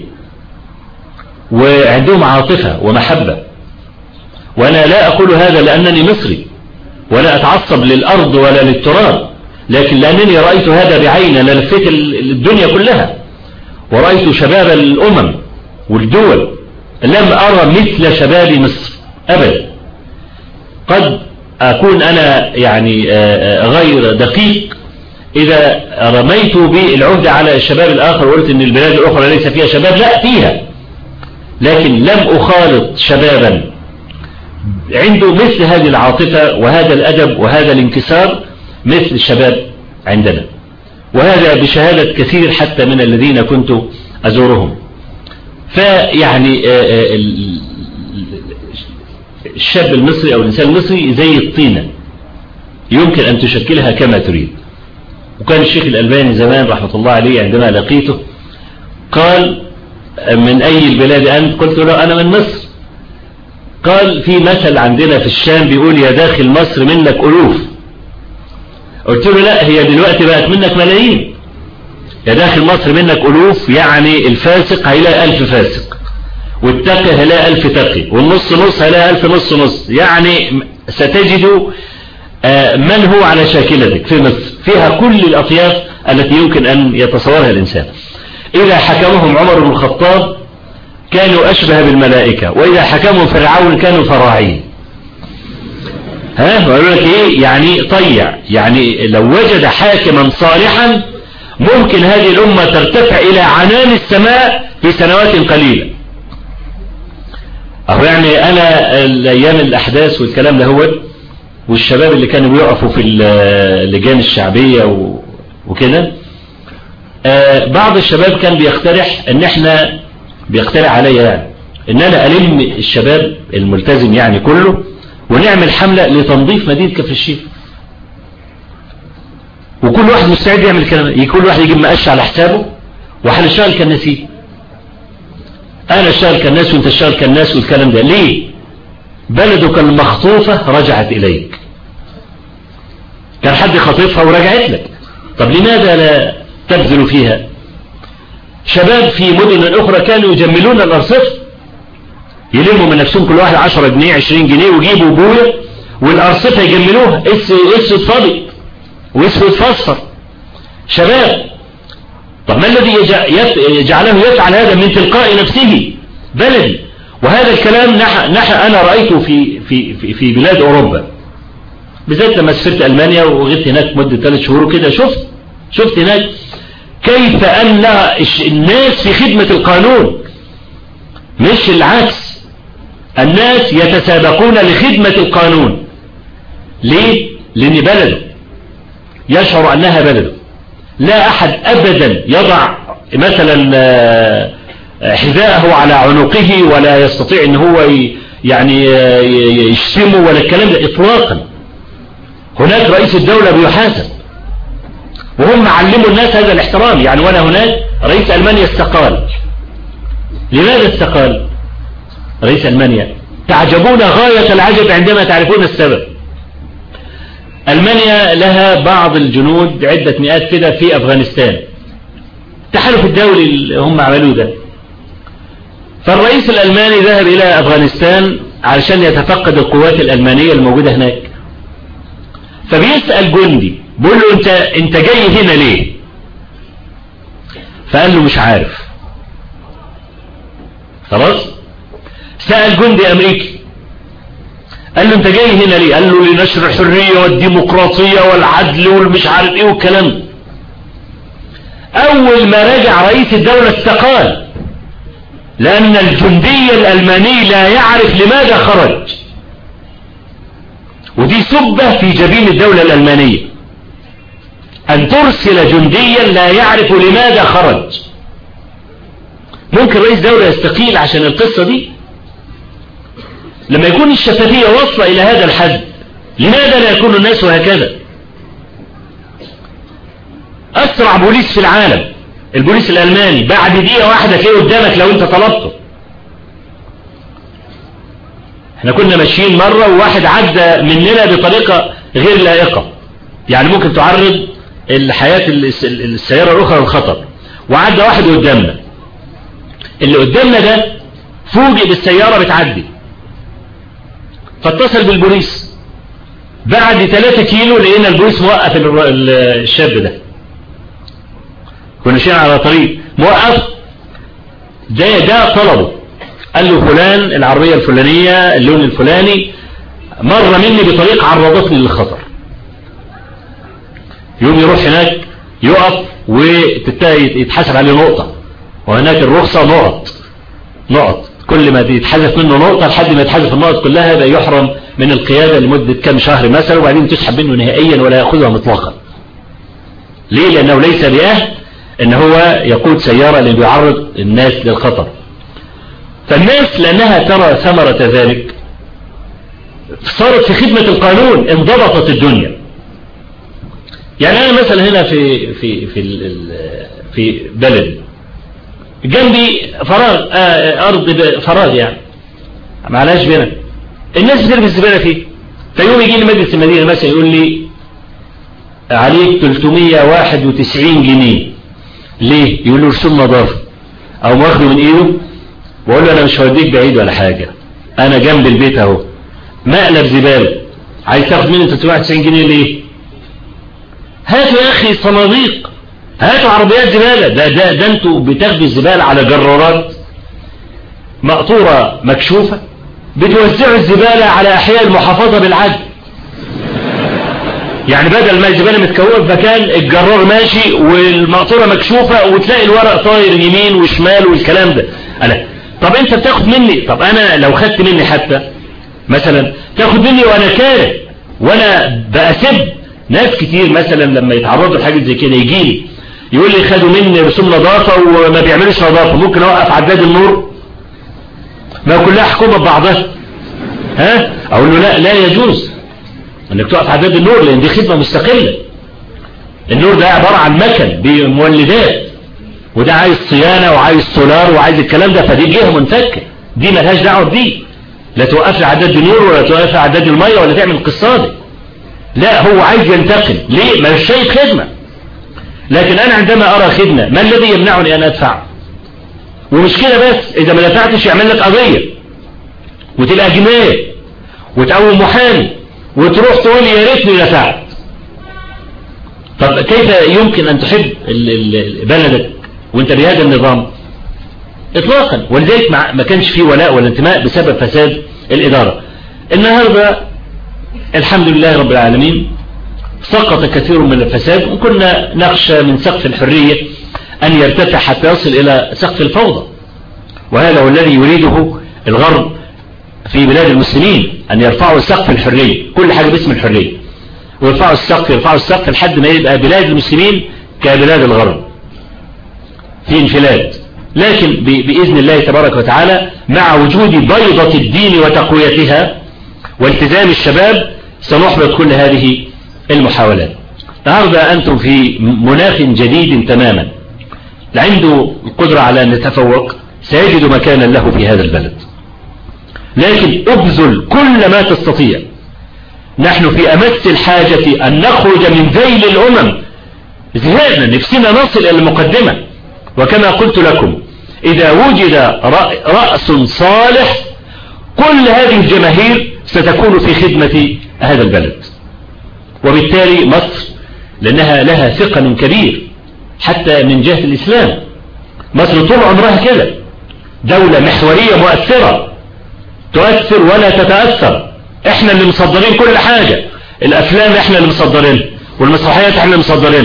وعندهم عاطفة ومحبة. وأنا لا أقول هذا لأنني مصري ولا أتعصب للأرض ولا للتراب، لكن لأنني رأيت هذا بعيني. أنا لفيت الدنيا كلها ورأيت شباب الأمم والدول، لم أرى مثل شباب مصر أبدا. قد أكون أنا يعني غير دقيق إذا رميت بالعهد على الشباب الآخر وقلت أن البلاد الأخرى ليس فيها شباب، لا فيها، لكن لم أخالط شبابا عنده مثل هذه العاطفة وهذا الأدب وهذا الانكسار مثل الشباب عندنا، وهذا بشهادة كثير حتى من الذين كنت أزورهم. فيعني الشاب المصري أو الإنسان المصري زي الطينة يمكن أن تشكلها كما تريد. وكان الشيخ الألباني زمان رحمة الله عليه عندما لقيته قال من أي البلاد أنت؟ قلت له أنا من مصر. قال في مثل عندنا في الشام بيقول يا داخل مصر منك ألوف. قلت له لا، هي دلوقتي بقت منك ملايين. يا داخل مصر منك ألوف يعني الفاسق هيلاقي ألف فاسق، والتقي هيلاقي ألف تقي، والنص نص هيلاقي ألف نص نص. يعني ستجد من هو على شاكلتك في مصر، فيها كل الأطياف التي يمكن أن يتصورها الإنسان. إذا حكمهم عمر بن الخطاب كانوا أشبه بالملائكة، وإذا حكمهم فرعون كانوا فراعين. ها وقالوا لك إيه يعني طيع، يعني لو وجد حاكما صالحا ممكن هذه الأمة ترتفع إلى عنان السماء في سنوات قليلة. أو يعني أنا الأيام الأحداث والكلام ده هو، والشباب اللي كانوا بيقفوا في اللجان الشعبية وكده، بعض الشباب كان بيقترح ان احنا بيقترح عليا يعني ان انا الم الشباب الملتزم يعني كله ونعمل حملة لتنظيف مدينة كفر الشيخ، وكل واحد مستعد يعمل كلام، كل واحد يجيب مقش على حسابه وهنشتغل كالناسين. انا اشتغل كالناس وانت اشتغل كالناس والكلام ده. ليه؟ بلدك المخطوفة رجعت إليك. كان حد خطيفها ورجعت لك، طب لماذا لا تبذل فيها؟ شباب في مدن أخرى كانوا يجملون الأرصفة، يلموا من نفسهم كل واحد عشرة جنيه عشرين جنيه ويجيبوا بوية والأرصفة يجملوها اسود فاضي واسود فاصفر. شباب، طب ما الذي يجعله يفعل هذا من تلقاء نفسه؟ بلدي. وهذا الكلام نح نح أنا رأيته في في في, في بلاد أوروبا، بالذات لما سافرت ألمانيا وغبت هناك مدة ثلاث شهور كده. شفت شفت هناك كيف أن الناس في خدمة القانون، مش العكس. الناس يتسابقون لخدمة القانون. ليه؟ لأن بلده يشعر أنها بلده. لا أحد أبدا يضع مثلا حذاءه على عنقه ولا يستطيع ان هو يعني يشتمه ولا الكلام ده اطلاقا. هناك رئيس الدولة بيحاسب، وهم علموا الناس هذا الاحترام. يعني وانا هناك رئيس ألمانيا استقال. لماذا استقال رئيس ألمانيا؟ تعجبون غاية العجب عندما تعرفون السبب. ألمانيا لها بعض الجنود عدة مئات كده في أفغانستان، التحالف الدولي اللي هم عملوه ده. فالرئيس الألماني ذهب إلى أفغانستان علشان يتفقد القوات الألمانية الموجودة هناك. فبيسأل جندي بيقول له انت انت جاي هنا ليه؟ فقال له مش عارف. خلاص؟ سأل جندي أمريكي قال له انت جاي هنا ليه؟ قال له لنشر الحرية والديمقراطية والعدل والمش عارف ايه والكلام. أول ما رجع رئيس الدولة استقال، لأن الجندي الألماني لا يعرف لماذا خرج، ودي سبة في جبين الدولة الألمانية أن ترسل جنديا لا يعرف لماذا خرج. ممكن رئيس دولة يستقيل عشان القصة دي؟ لما يكون الشفافية واصلة إلى هذا الحد، لماذا لا يكون الناس هكذا؟ أسرع بوليس في العالم البوليس الألماني، بعد دقيقة واحدة تلاقيه قدامك لو أنت طلبته. احنا كنا ماشيين مرة وواحد عدى مننا بطريقة غير لائقة، يعني ممكن تعرض الحياة السيارة الأخرى للخطر، وعدى واحد قدامنا. اللي قدامنا ده فوجئ بالسيارة بتعدي، فاتصل بالبوليس. بعد ثلاثة كيلو لقينا البوليس موقف الشاب ده، كنا ماشيين على طريق موقف. ده ده طلبه، قال له فلان العربية الفلانية اللون الفلاني مر مني بطريق عرضتني للخطر. يوم يروح هناك يقف ويتحسب عليه نقطة، وهناك الرخصة نقط نقط، كل ما يتحذف منه نقطة لحد ما يتحذف النقط كلها يبقى يحرم من القيادة لمدة كم شهر مثلا، وبعدين تسحب منه نهائيا ولا يأخذها مطلقا. ليه؟ لأنه ليس بأهل ان هو يقود سيارة اللي بيعرض الناس للخطر. فالناس لأنها ترى ثمرة ذلك صارت في خدمة القانون، انضبطت الدنيا. يعني أنا مثلا هنا في في في في بلد جنبي فراغ، أرض فراغ يعني معلاش بنا، الناس بترمي الزبالة فيه. فيوم يجي لي مجلس المدينة مثلا يقول لي عليك ثلاثمية وواحد وتسعين جنيه. ليه؟ يقول له رسوم نظافة. أو ماخده من إيده وأقول له أنا مش هوديك بعيد ولا حاجة، أنا جنب البيت أهو مقلب زبالة، عايز تاخد مني ثلاثمية وواحد وتسعين جنيه ليه؟ هاتوا يا أخي صناديق، هاتوا عربيات زبالة. ده ده ده أنتوا بتاخدوا الزبالة على جرارات مقطورة مكشوفة، بتوزعوا الزبالة على أحياء المحافظة بالعدل. يعني بدل ما الزبالة متكومة في مكان، الجرار ماشي والمقطورة مكشوفة وتلاقي الورق طاير يمين وشمال والكلام ده. أنا طب أنت بتاخد مني، طب أنا لو خدت مني حتى مثلا تاخد مني وأنا كاره وأنا بأسب ناس كتير مثلا لما يتعرضوا لحاجة زي كده يجي لي يقول لي خدوا مني رسوم نظافة وما بيعملوش نظافة، ممكن أوقف عداد النور؟ ما كلها حكومة ببعضها. ها؟ أقول له لا لا يجوز انك تقف عداد النور، لان دي خدمة مستقلة. النور ده عبارة عن مكن بمولدات، وده عايز صيانة وعايز سولار وعايز الكلام ده، فدي جهة منفكة، دي ملهاش دعوة بدي. لا توقف لي عداد النور ولا توقف لي عداد المية ولا تعمل القصة دي. لا، هو عايز ينتقل. ليه؟ ما مش شايف خدمة. لكن انا عندما ارى خدمة ما الذي يمنعني ان ادفع؟ ومش كده بس، اذا ما دفعتش يعمل لك قضية وتبقى جناية وتقوم محامي وتروح تقول يا ريتني دفعت. طب كيف يمكن ان تحب بلدك وانت بهذا النظام؟ اطلاقا. ولذلك ما كانش فيه ولاء ولا انتماء بسبب فساد الادارة. النهاردة الحمد لله رب العالمين سقط كثير من الفساد، وكنا نخشى من سقف الحرية ان يرتفع حتى يصل الى سقف الفوضى، وهذا هو الذي يريده الغرب في بلاد المسلمين، أن يرفعوا سقف الحرية، كل حاجة باسم الحرية، ويرفعوا السقف يرفعوا السقف لحد ما يبقى بلاد المسلمين كبلاد الغرب في انفلات. لكن بإذن الله تبارك وتعالى مع وجود بيضة الدين وتقويتها والتزام الشباب سنحبط كل هذه المحاولات. النهارده أنتم في مناخ جديد تماما، عنده القدرة على أن يتفوق سيجد مكانا له في هذا البلد، لكن ابذل كل ما تستطيع. نحن في أمس الحاجة أن نخرج من ذيل الأمم، زهقنا نفسنا نصل إلى المقدمة. وكما قلت لكم إذا وجد رأس صالح كل هذه الجماهير ستكون في خدمة هذا البلد. وبالتالي مصر لأنها لها ثقل كبير حتى من جهة الإسلام، مصر طول عمرها كده دولة محورية مؤثرة، تؤثر ولا تتأثر. احنا اللي مصدرين كل حاجة، الافلام احنا اللي مصدرين، والمسرحيات احنا اللي مصدرين،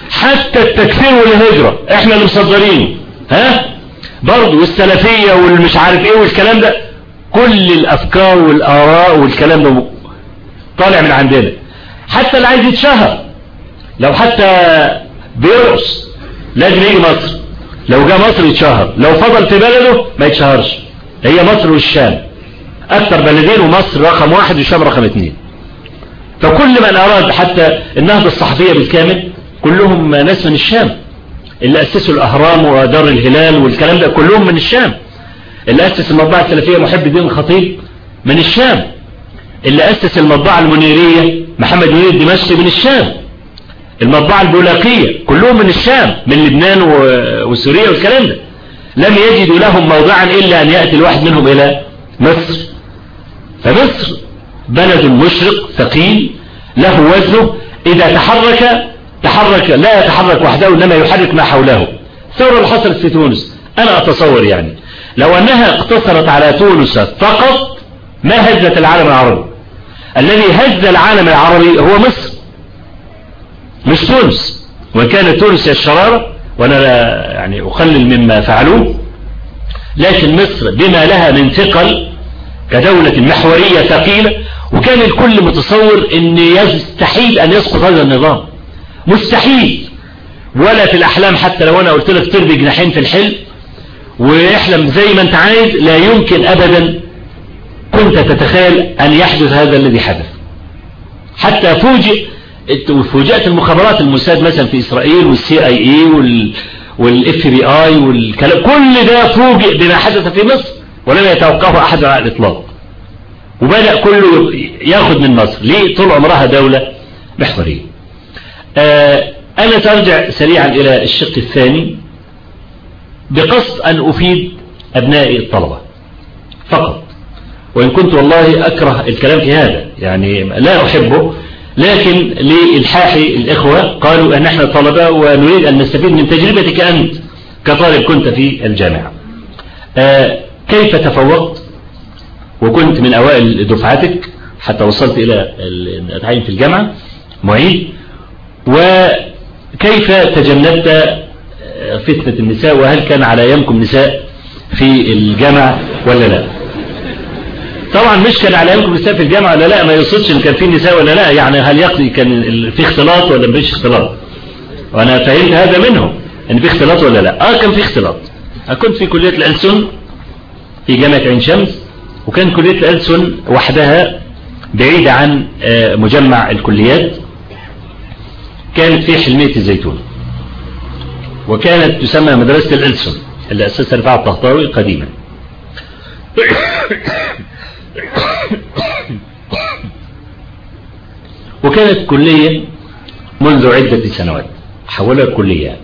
حتى التكفير والهجرة احنا اللي مصدرين، ها برضه، والسلفية والمش عارف ايه والكلام ده، كل الافكار والاراء والكلام ده طالع من عندنا. حتى اللي عايز يتشهر لو حتى بيرقص لازم يجي مصر، لو جاء مصر يتشهر، لو فضل في بلده ما يتشهرش. هي مصر والشام اكثر بلدين، ومصر رقم واحد والشام رقم اثنين. فكل من اراد، حتى النهضة الصحفية بالكامل كلهم ناس من الشام، اللي اسسوا الاهرام ودار الهلال والكلام ده كلهم من الشام. اللي اسس المطبعة السلفية محب الدين الخطيب من الشام. اللي اسس المطبعة المنيرية محمد منير الدمشقي من الشام. المطبعة البولاقية كلهم من الشام، من لبنان وسوريا والكلام ده. لم يجدوا لهم موضعا إلا أن يأتي الواحد منهم إلى مصر. فمصر بلد مشرق ثقيل له وزنه، إذا تحرك تحرك لا يتحرك وحده إنما يحرك ما حوله. الثورة اللي حصلت في تونس أنا أتصور يعني لو أنها اقتصرت على تونس فقط ما هزت العالم العربي. الذي هز العالم العربي هو مصر مش تونس. وإن كانت تونس هي الشرارة وأنا لا يعني أخلل مما فعلوه، لكن مصر بما لها من ثقل كدولة محورية ثقيلة، وكان الكل متصور أن يستحيل أن يسقط هذا النظام، مستحيل. ولا في الأحلام، حتى لو أنا قلت لك تربي جناحين في الحلم ويحلم زي ما أنت عايز، لا يمكن أبدا كنت تتخيل أن يحدث هذا الذي حدث. حتى فوجئ وفوجئت المخابرات الموساد مثلا في إسرائيل والسي اي اي والاف بي اي والكلام، كل ده فوجئ بما حدث في مصر ولم يتوقفه أحد على الإطلاق. وبدأ كله ياخذ من مصر. ليه؟ طول عمرها دولة محورية. آه أنا سأرجع سريعا إلى الشق الثاني بقصد أن أفيد أبنائي الطلبة فقط، وإن كنت والله أكره الكلام في هذا، يعني لا أحبه، لكن لإلحاح الإخوة قالوا أن احنا طلبة ونريد أن نستفيد من تجربتك أنت كطالب كنت في الجامعة. آه كيف تفوقت وكنت من أوائل دفعتك حتى وصلت إلى التعيين في الجامعة معيد، وكيف تجنبت فتنة النساء، وهل كان على أيامكم نساء في الجامعة ولا لا؟ طبعا مش كان على أيامكم نساء في الجامعة ولا لا، ما يقصدش ان كان في نساء ولا لا، يعني هل يقضي كان في اختلاط ولا مفيش اختلاط. وانا فهمت هذا منهم ان في اختلاط ولا لا. اه كان في اختلاط. كنت في كلية الألسن في جامعة عين شمس، وكان كلية الألسن وحدها بعيدة عن مجمع الكليات، كانت في حلمية الزيتون، وكانت تسمى مدرسة الألسن اللي أسسها رفاعة الطهطاوي قديما. وكانت كلية منذ عدة سنوات حولها كلية.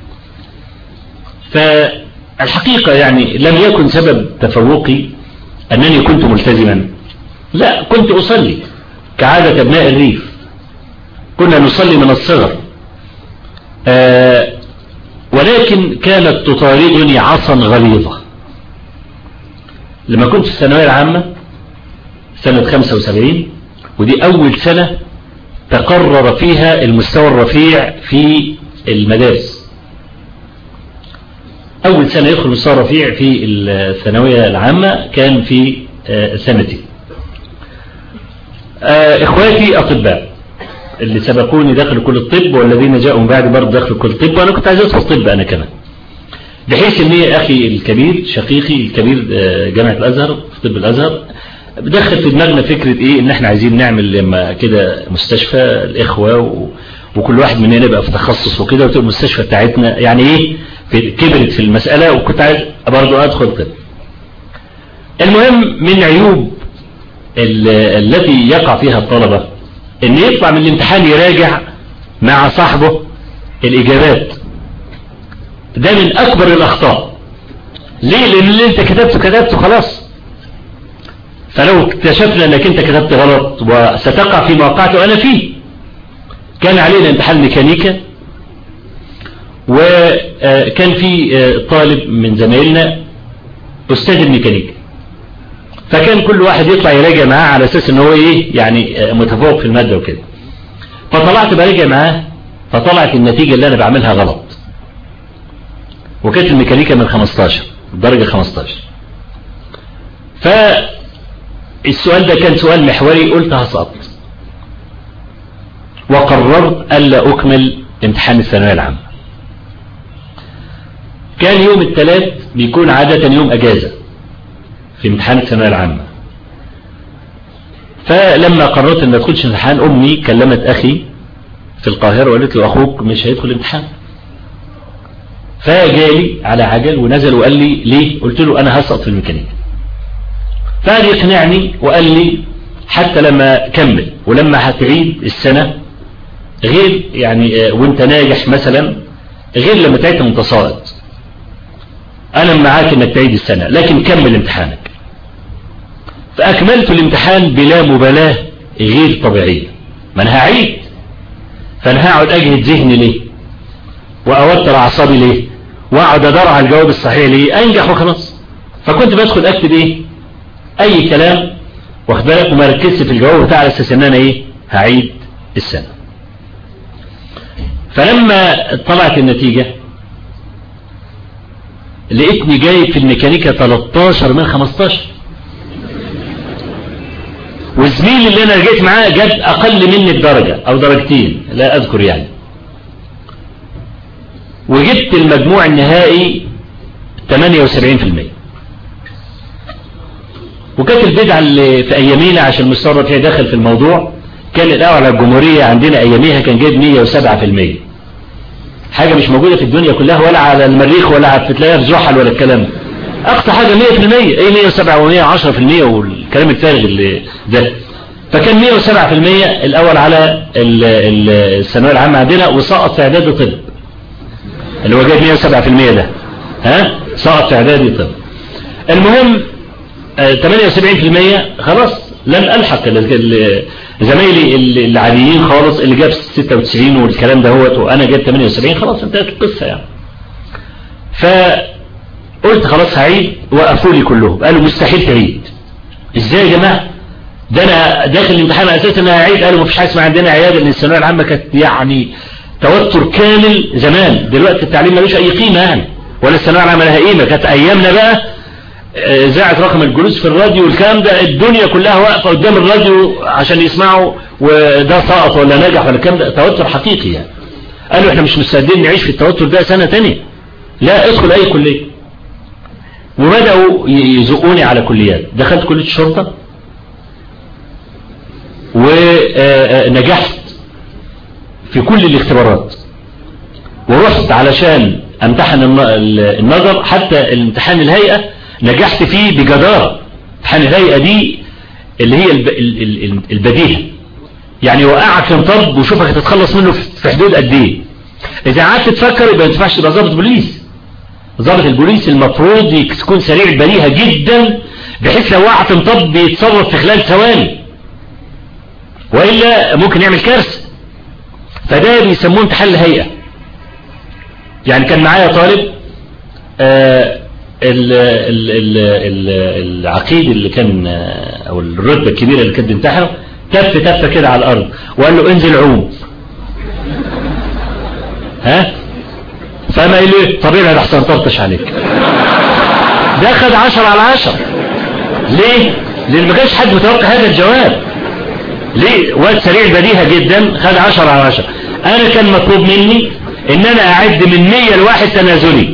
فالحقيقة يعني لم يكن سبب تفوقي أنني كنت ملتزما، لا، كنت أصلي كعادة أبناء الريف، كنا نصلي من الصغر. آه ولكن كانت تطاردني عصا غليظة. لما كنت في الثانوية العامة سنة خمسة وسبعين، ودي أول سنة تقرر فيها المستوى الرفيع في المدارس، أول سنة يدخل المستوى الرفيع في الثانوية العامة كان في سنتي. إخواتي أطباء اللي سبقوني دخلوا كل الطب، والذين جاءوا من بعد برضه دخلوا كل الطب، وأنا كنت عايز أدخل طب أنا كمان، بحيث ان أخي الكبير شقيقي الكبير جامعة الأزهر في طب الأزهر بدخل في دماغنا فكرة إيه، إن إحنا عايزين نعمل لما كده مستشفى الإخوة و... وكل واحد مننا يبقى في تخصص وكده، وتبقى المستشفى بتاعتنا يعني إيه في... كبرت في المسألة، وكنت عايز برضه أدخل طب. المهم من عيوب ال... التي يقع فيها الطلبة إن يطلع من الامتحان يراجع مع صاحبه الإجابات. ده من أكبر الأخطاء. ليه؟ لأن اللي أنت كتبته كتبته خلاص، فلو اكتشفنا أنك أنت كتبت غلط وستقع في موقعته وأنا فيه. كان علينا امتحان ميكانيكا، وكان في طالب من زمايلنا أستاذ الميكانيكا، فكان كل واحد يطلع يراجع معاه على أساس أنه هو إيه يعني متفوق في المادة وكده. فطلعت براجع معاه فطلعت النتيجة اللي انا بعملها غلط، وكانت الميكانيكا من خمستاشر درجة خمستاشر. فالسؤال ده كان سؤال محوري، قلت هسقط، وقررت ألا أكمل امتحان الثانوية العامة. كان يوم الثلاث بيكون عادة يوم أجازة في امتحان الثانوية العامة. فلما قررت أن أدخلش امتحان، أمي كلمت أخي في القاهرة وقالت له أخوك مش هيدخل امتحان. فجالي على عجل ونزل وقال لي ليه؟ قلت له أنا هسقط في الميكانيكا. فقال يقنعني وقال لي حتى لما كمل ولما هتعيد السنة غير يعني وانت ناجح مثلا غير لما تعيد وانت ساقط، انا معاك انك تعيد السنة لكن كمل امتحانك. فاكملت الامتحان بلا مبالاة غير طبيعية، ما انا هعيد، فانا هقعد اجهد ذهني ليه واوتر اعصابي ليه واقعد ادور على الجواب الصحيح ليه؟ انجح وخلاص. فكنت بدخل اكتب ايه اي كلام واخد بالك، وما ركزت في الجواب بتاع على اساس ان انا ايه هعيد السنة. فلما طلعت النتيجة لقيتني جايب في الميكانيكا تلتاشر من خمستاشر، والزميل اللي انا رجعت معاه جاب اقل مني بدرجة او درجتين لا اذكر يعني، وجبت المجموع النهائي ثمانية وسبعين بالمئة. وكانت البدعة اللي في ايامينا عشان مستوى فيها دخل في الموضوع، كان الاول على الجمهورية عندنا اياميها كان جايب مئة وسبعة بالمئة، حاجة مش موجودة في الدنيا كلها ولا على المريخ ولا تلاقيها في زحل ولا الكلام. اقصى حاجة مئة بالمئة، ايه مئة وسبعة ومئة وعشرة بالمئة والكلام الفارغ اللي ده. فكان مئة وسبعة بالمئة الاول على الثانوية العامة عندنا، وسقط في اعدادي طب اللي هو جايب مئة وسبعة بالمئة ده، ها سقط في اعدادي طب. المهم ثمانية وسبعين بالمئة خلاص لم الحق زمايلي العاديين خالص اللي جاب ستة وتسعين والكلام ده هوت، وانا جاب ثمانية وسبعين، خلاص انتهت القصه يعني. فقلت خلاص هعيد، وقفوا لي كلهم قالوا مستحيل تعيد. ازاي يا جماعه؟ ده انا داخل الامتحان على اساس ان انا هعيد. قالوا مفيش حاجه اسمها عندنا عياده، لان الثانويه العامه كانت يعني توتر كامل زمان، دلوقتي التعليم ملوش اي قيمه يعني، ولا الثانويه العامه لها قيمه. كانت ايامنا بقى اذاعه رقم الجلوس في الراديو والكلام ده، الدنيا كلها واقفه قدام الراديو عشان يسمعوا وده سقط ولا نجح ولا الكلام ده، توتر حقيقي يعني. قالوا احنا مش مستعدين نعيش في التوتر ده سنه ثانيه، لا ادخل اي كليه. وبداوا يزقوني على كليات. دخلت كليه الشرطه ونجحت في كل الاختبارات، ورحت علشان امتحن النظر، حتى الامتحان الهيئه نجحت فيه بجدارة. امتحان الهيئة دي اللي هي البديهة يعني، وقعك في مطب وشوفك هتتخلص منه في حدود قد ايه. اذا قعدت تفكر يبقى ما ينفعش تبقى ضابط بوليس. ضابط البوليس المفروض يكون سريع البديهة جدا، بحيث لو وقع في مطب بيتصرف في خلال ثواني، والا ممكن يعمل كارثة. فده بيسموه امتحان الهيئة. يعني كان معايا طالب آه ال ال ال ال العقيد اللي كان او الرتبه الكبيره اللي كانت بتمتحنه، تف تفه كده على الارض وقال له انزل عوم. ها فما قال له طبيعي ده احسن طرطش عليك. ده خد عشرة على عشرة. ليه؟ لان ما كانش حد متوقع هذا الجواب. ليه؟ واد سريع بديهه جدا خد عشرة على عشرة. انا كان مطلوب مني ان انا اعد من مية لواحد تنازلي،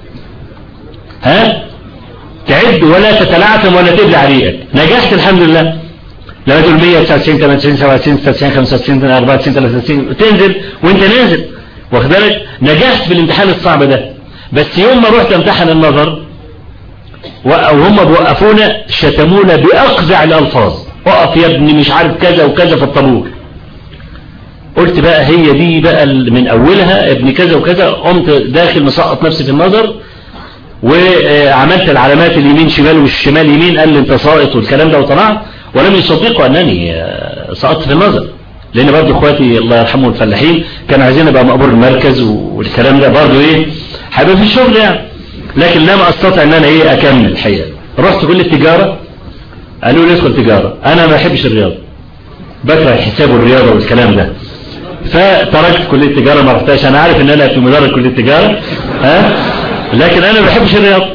ها تعد ولا تتلعثم ولا تبلع ريقك. نجحت الحمد لله. لما تقول مية وتسعة وتسعين ثمانية وتسعين سبعة وتسعين ستة وتسعين خمسة وتسعين أربعة وتسعين ثلاثة وتسعين تنزل وانت نازل واخد بالك. نجحت في الامتحان الصعب ده. بس يوم ما رحت امتحن النظر وهم بوقفونا شتمونا باقذع الالفاظ، وقف يا ابني مش عارف كذا وكذا في الطابور. قلت بقى هي دي بقى من اولها ابن كذا وكذا. قمت داخل مسقط نفسي في النظر، وعملت العلامات اليمين شمال والشمال يمين، قال لي انت ساقط والكلام ده، وطلعت. ولم يصدقوا انني سقطت في النظر، لان برضه اخواتي الله يرحمهم الفلاحين كانوا عايزين ابقى مقبول المركز والكلام ده برضه ايه هيبقى في الشغل يعني. لكن لم استطع ان انا ايه اكمل الحقيقه. رحت كل التجاره، قالوا لي ادخل تجاره. انا ما بحبش الرياضه، بكره الحساب والرياضه والكلام ده. فتركت كلية التجارة ما رحتهاش. انا عارف ان انا في مدرج كلية التجارة ها، لكن انا ما بحبش الرياضة.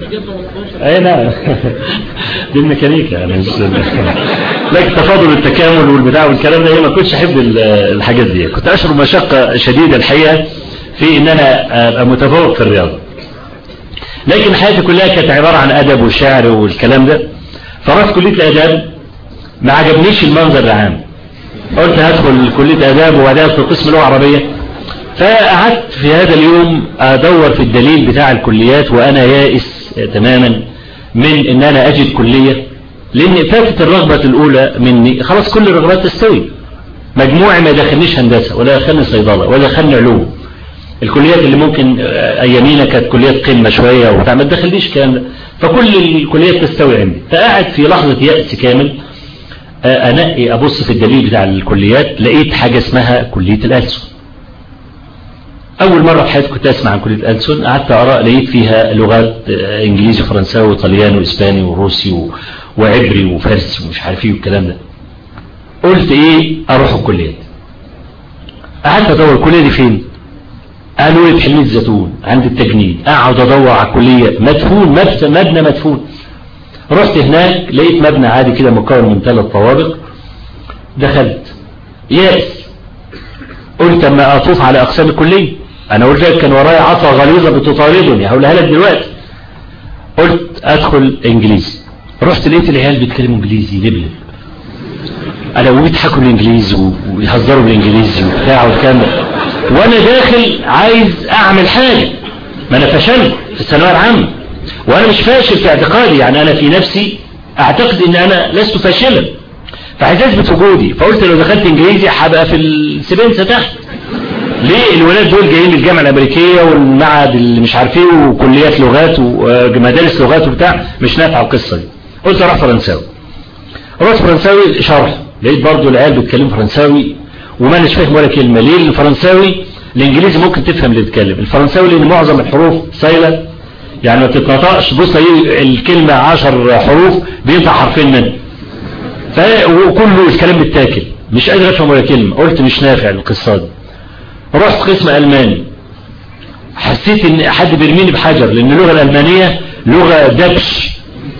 اي نعم دي الميكانيكا يعني. لكن تفاضل التكامل والبتاع والكلام ده ما كنتش احب الحاجات دي. كنت اشعر مشقة شديدة الحقيقة في ان انا ابقى متفوق في الرياضة، لكن حياتي كلها كانت عبارة عن ادب وشعر والكلام ده. فرحت كلية الاداب، ما عجبنيش المنظر العام، قلت هدخل كلية اداب وبعدها في قسم لغة عربية. فقعدت في هذا اليوم ادور في الدليل بتاع الكليات وانا يائس تماما من ان انا اجد كلية، لان فاتت الرغبة الاولى مني. خلاص كل الرغبات تستوي. مجموعي ما دخلنيش هندسة ولا دخلني صيدلة ولا دخلني علوم. الكليات اللي ممكن ايامينا كانت كليات قمة شوية وبتاع ما تدخلنيش الكلام ده. فكل الكليات تستوي عندي. فقعد في لحظة يأس كامل انقي ابص في الدليل بتاع الكليات، لقيت حاجة اسمها كلية الألسن. اول مرة في حياتي كنت اسمع عن كلية الألسن. قعدت اقرا، لقيت فيها لغات انجليزي وفرنساوي وطلياني واسباني وروسي و... وعبري وفارسي ومش عارف ايه والكلام ده. قلت ايه اروح الكليات. قعدت ادور الكلية دي فين، قالوا لي في حلمية الزيتون عند التجنيد. اقعد ادور على الكلية، مدفون مبنى مدفون. رحت هناك لقيت مبنى عادي كده مكون من ثلاث طوابق. دخلت ياس، قلت اما اطوف على اقسام الكلية. انا قلت لك كان ورايا عصا غليظة بتطاردني هقولها لك دلوقتي. قلت ادخل انجليزي. رحت لقيت العيال بيتكلموا انجليزي لبلب، انا وبيضحكوا الانجليزي ويهزروا بالانجليزي وبتاع والكلام ده، وانا داخل عايز اعمل حاجة. ما انا فشلت في الثانويه العامه، وانا مش فاشل في اعتقادي، يعني انا في نفسي اعتقد ان انا لست فاشلا، فعايز اثبت وجودي. فقلت لو دخلت انجليزي هبقى في السبنسه تحت. ليه؟ الولاد دول جايين من الجامعه الامريكيه والمعهد اللي مش عارف ايه وكليات لغات ومدارس لغات وبتاع، مش نافعه القصه دي. قلت اروح فرنساوي. رحت فرنساوي شرح، لقيت برضو العيال بيتكلموا فرنساوي وما مش فاهم ولا كلمه. ليه؟ الفرنساوي الانجليزي ممكن تفهم اللي بيتكلم، الفرنساوي لان معظم الحروف سايله يعني ما بتتنطقش. بص ايه الكلمه عشر حروف بينطق حرفين منها، وكله الكلام بيتاكل، مش قادر افهم ولا كلمه. قلت مش نافع القصه دي. رحت قسم الماني، حسيت ان حد بيرميني بحجر، لان اللغه الالمانيه لغه دبش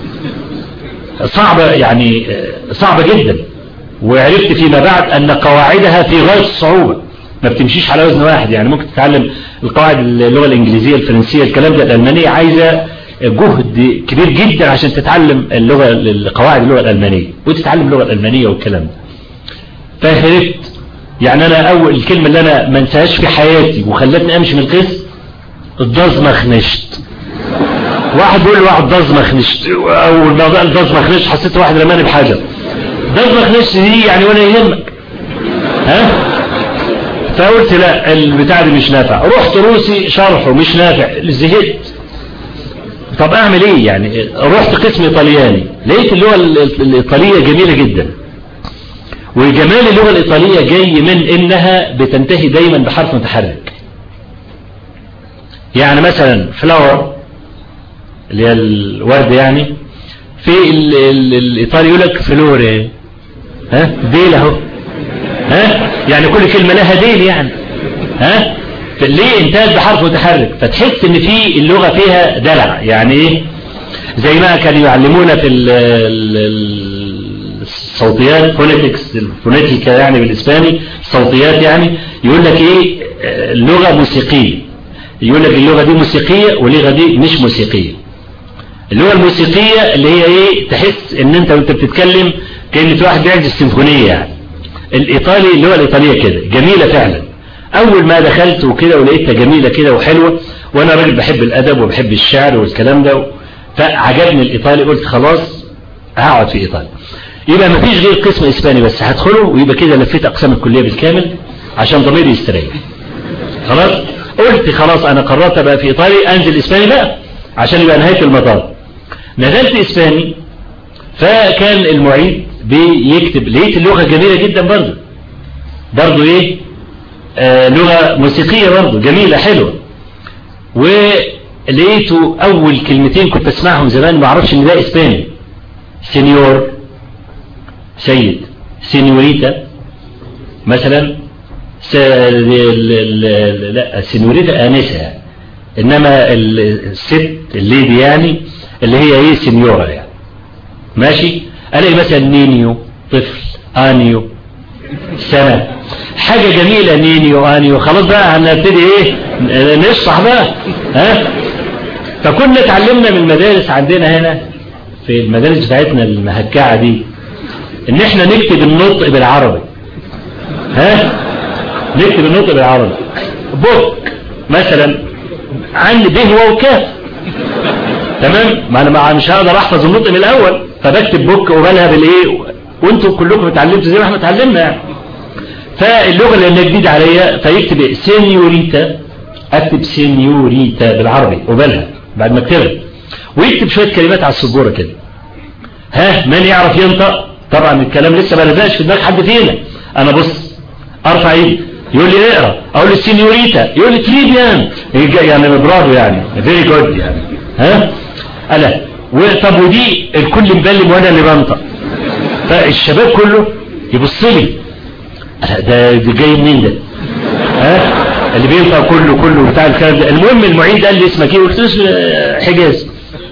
صعبه، يعني صعبه جدا. وعرفت فيما بعد ان قواعدها في غايه الصعوبه، ما بتمشيش على وزن واحد. يعني ممكن تتعلم القواعد اللغه الانجليزيه الفرنسيه الكلام ده، الالمانيه عايزه جهد كبير جدا عشان تتعلم اللغه القواعد اللغه الالمانيه وتتعلم اللغه الالمانيه والكلام ده. فهربت. يعني انا اول الكلمه اللي انا ما انساهاش في حياتي وخلتني امشي من القسم، الدزمخنشت. واحد بيقول لي واحد دزمخنشت، اول ما قال دزمخنشت حسيت واحد رماني بحجر. دزمخنشت دي يعني ولا يهمك ها. فقلت لا البتاع دي مش نافع. رحت روسي شرحه مش نافع، زهقت. طب اعمل ايه يعني؟ رحت قسم ايطالياني، لقيت اللغه الايطاليه جميله جدا. وجمال اللغه الايطاليه جاي من انها بتنتهي دايما بحرف متحرك. يعني مثلا فلاور اللي هي الورد، يعني في ال ال الايطالي يقول لك فلوري، ها ديل اهو، ها يعني كل كلمه لها ديل يعني، ها ليه انتهت بحرف متحرك. فتحس ان في اللغه فيها دلع. يعني ايه؟ زي ما كانوا يعلمونا في الصوتيات فونيتكس، الفونيتيكا يعني بالاسباني الصوتيات، يعني يقول لك ايه اللغه موسيقيه، يقول لك اللغه دي موسيقيه واللغه دي مش موسيقيه. اللغه الموسيقيه اللي هي ايه؟ تحس ان انت وانت بتتكلم كأن في واحد بيعزف سيمفونيه. يعني الايطالي اللغه الايطاليه كده جميله فعلا. اول ما دخلت وكده ولقيتها جميله كده وحلوه، وانا راجل بحب الادب وبحب الشعر والكلام ده، فعجبني الايطالي. قلت خلاص هقعد في ايطاليا. يبقى ما فيش غير قسم اسباني بس هدخله، ويبقى كده لفيت اقسام الكليه بالكامل عشان ضميري يستريح. خلاص قلت خلاص انا قررت ابقى في ايطاليا، انزل اسباني بقى عشان يبقى نهايه المطاف. نزلت اسباني، فكان المعيد بيكتب، لقيت اللغه جميله جدا برضه برضه ايه آه لغه موسيقيه برضه جميله حلوه. ولقيته اول كلمتين كنت اسمعهم زمان ما اعرفش ان ده اسباني، سينيور سيد، سينيوريتا مثلا، س... لا سينيوريتا آنسة، إنما الست الليدي يعني اللي هي ايه سينيورا يعني. ماشي. الاقي مثلا نينيو طفل، انيو سنة، حاجة جميلة نينيو انيو. خلاص بقى هنبتدي ايه نشرح بقى. ها فكنا اتعلمنا من المدارس عندنا هنا في المدارس بتاعتنا المهكعة دي ان احنا نكتب النطق بالعربي. ها نكتب النطق بالعربي. بوك مثلا عندي به واو كاف، تمام، ما انا مش هقدر احفظ النطق من الاول، فبكتب بوك وبالها بالايه، وانتم كلكم اتعلمتوا زي ما احنا اتعلمنا يعني. فاللغه اللي جديده عليا فيكتب إيه؟ سينيوريتا، اكتب سينيوريتا بالعربي وبالها بعد ما اكتبها، ويكتب شويه كلمات على السبوره كده. ها من يعرف ينطق؟ طبعا الكلام لسه ما لزقش في دماغ حد فينا. انا بص ارفع ايدي يقول لي اقرا، اقول له سينيوريتا يقول لي تريبيان، يعني برافو يعني فيري جود يعني. ها الا طب ودي الكل مبلم وانا اللي بنطق، فالشباب كله يبص لي ده ده جاي منين ده؟ ها اللي بينطق كله كله بتاع الكلام ده. المهم المعيد قال لي اسمك ايه؟ قلت له حجاز.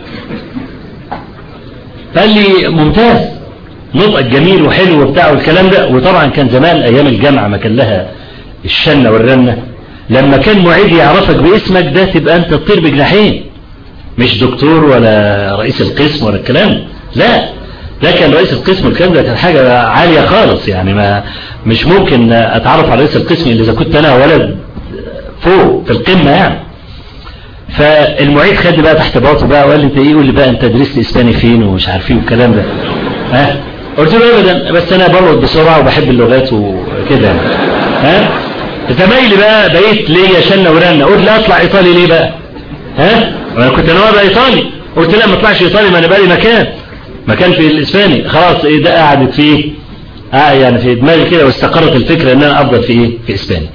قال لي ممتاز، نطقك جميل وحلو وبتاع والكلام ده. وطبعا كان زمان ايام الجامعه ما كان لها الشنه والرنه، لما كان معيد يعرفك باسمك ده تبقى انت تطير بجناحين، مش دكتور ولا رئيس القسم ولا الكلام، لا ده كان رئيس القسم. الكلام ده كان حاجه عاليه خالص يعني، ما مش ممكن اتعرف على رئيس القسم الا اذا كنت انا ولد فوق في القمه يعني. فالمعيد خد بقى تحت باطه بقى وقال لي انت ايه؟ يقول لي بقى انت درست اسباني فين ومش عارف ايه والكلام ده. ها قلت له ابدا، بس انا بلقط بسرعه وبحب اللغات وكده. ها زمايلي بقى بقيت ليا شنه ورنه، قلت لا اطلع ايطالي ليه بقى؟ ها انا كنت انا بقى ايطالي، قلت لا ما اطلعش ايطالي، ما انا بقى لي مكان مكان في الاسباني خلاص. ايه ده قعدت فيه اه يعني في دماغي كده، واستقرت الفكره ان انا افضل في ايه في اسباني.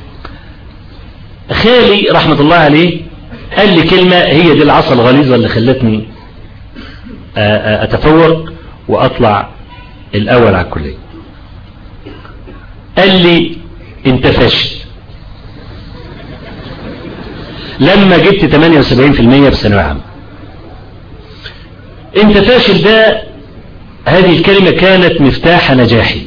خالي رحمه الله عليه قال لي كلمه هي دي العصا الغليظه اللي خلتني اتفوق واطلع الاول على الكليه. قال لي انت فاشل. لما جبت ثمانية وسبعين بالمئة في ثانويه عامه، انت فاشل ده هذه الكلمة كانت مفتاح نجاحي.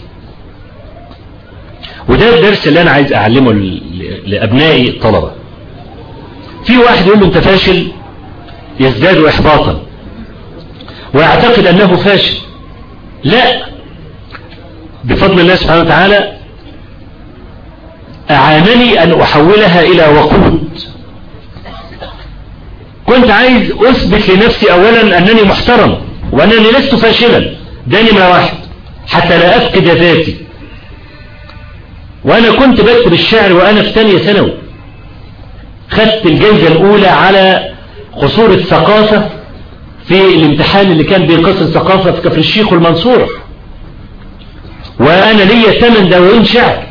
وده الدرس اللي انا عايز اعلمه لابنائي الطلبة. في واحد يقول له انت فاشل يزداد احباطا ويعتقد انه فاشل. لا، بفضل الله سبحانه وتعالى اعانني ان احولها الى وقود. كنت عايز اثبت لنفسي اولا انني محترم وانني لست فاشلا، ده نمرة واحد حتى لا افقد ذاتي. وانا كنت بكتب الشعر وانا في ثانية ثانوي، خدت الجائزة الاولى على قصور الثقافة في الامتحان اللي كان بين قصر الثقافة في كفر الشيخ والمنصورة، وانا ليا ثمان دواوين شعر.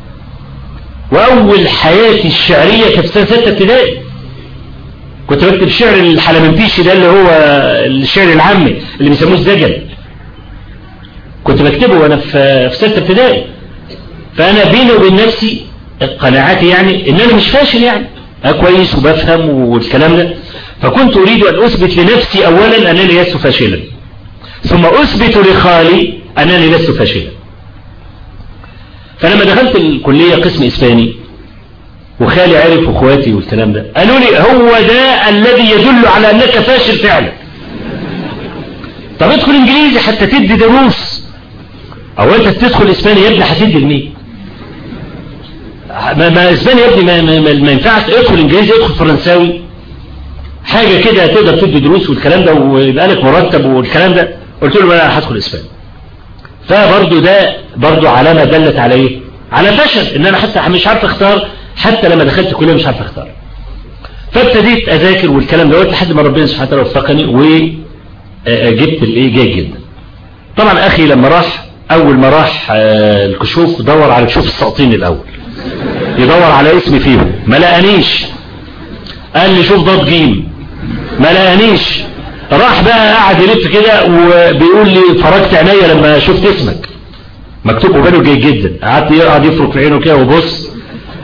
واول حياتي الشعرية كانت سنة ستة ابتدائي، كنت بكتب شعر الحلمنتيشي ده اللي هو الشعر العامي اللي بيسموه الزجل، كنت بكتبه وانا في في ستة ابتدائي. فانا بيني وبين نفسي قناعاتي يعني ان انا مش فاشل يعني، انا كويس وبفهم والكلام ده. فكنت اريد ان اثبت لنفسي اولا انني لست فاشلا، ثم اثبت لخالي انني لست فاشلا. فلما دخلت الكلية قسم اسباني وخالي عرف واخواتي والكلام ده، قالوا لي هو ده الذي يدل على انك فاشل فعلا. طب ادخل انجليزي حتى تدي دروس، او انت تدخل اسباني يا ابني هتدي لمين؟ ما, ما اسباني يا ابني ما, ما, ما ينفعش. ادخل انجليزي، ادخل فرنساوي، حاجه كده تقدر تدي دروس والكلام ده ويبقى لك مرتب والكلام ده. قلت له انا هدخل اسباني. فبرضه ده برضه علامه دلت على ايه؟ على فشل، ان انا حتى مش عارف اختار. حتى لما دخلت الكليه مش عارف اختار. فابتديت اذاكر والكلام ده لحد ما ربنا سبحانه وتعالى وفقني وجبت الايه جيد جدا. طبعا اخي لما راح اول ما راح الكشوف دور على كشوف الساقطين الاول، يدور على اسمي فيهم، ما لقانيش. قال لي شوف ضاد جيم، ما لقانيش. راح بقى قاعد يلف كده وبيقول لي فرجت عينيا لما شفت اسمك مكتوب وباله جيد جدا. قعدت يقعد يفرك في عينه كده وبص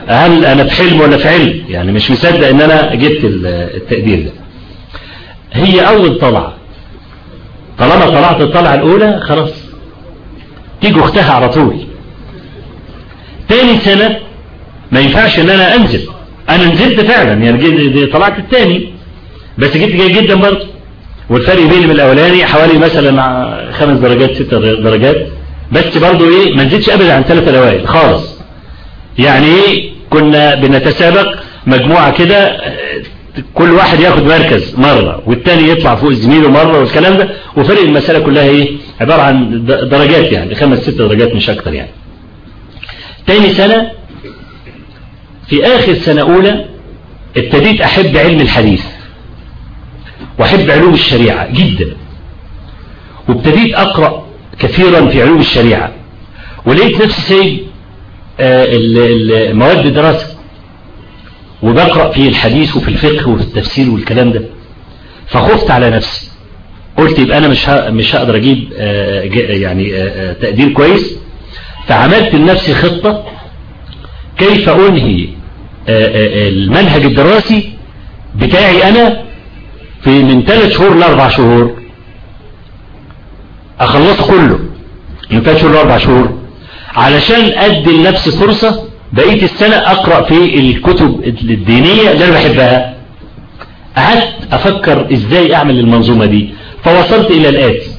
هل انا في حلم ولا في علم؟ يعني مش مصدق ان انا جبت التقدير ده. هي اول طلعة، طالما طلعت الطلعة الاولى خلاص تيجي اختها على طول. تاني سنة ما ينفعش ان انا انزل، انا نزلت فعلا يعني طلعت التاني بس جبت جيد جدا برضه، والفرق بيني من الاولاني حوالي مثلا مع خمس درجات ست درجات، بس برضه ايه ما نزلتش ابدا عن ثلاثة الاوائل خالص. يعني ايه كنا بنتسابق مجموعة كده، كل واحد ياخد مركز مرة والتاني يطلع فوق زميله مرة والكلام ده، وفرق المسألة كلها ايه عبارة عن درجات يعني خمس ست درجات مش اكتر يعني. تاني سنة في اخر سنة اولى ابتديت احب علم الحديث واحب علوم الشريعة جدا، وابتديت اقرأ كثيرا في علوم الشريعة، ولقيت نفسي سايب المواد الدراسة وبقرأ في الحديث وفي الفقه وفي التفسير والكلام ده، فخفت على نفسي. قلت يبقى انا مش مش هقدر اجيب يعني تقدير كويس، فعملت لنفسي خطة كيف انهي المنهج الدراسي بتاعي انا في من ثلاث شهور لاربع شهور، اخلصه كله من ثلاث شهور لاربع شهور، علشان ادي لنفسي فرصة بقية السنة اقرأ في الكتب الدينية اللي انا بحبها. قعدت افكر ازاي اعمل المنظومة دي، فوصلت الى الاتي.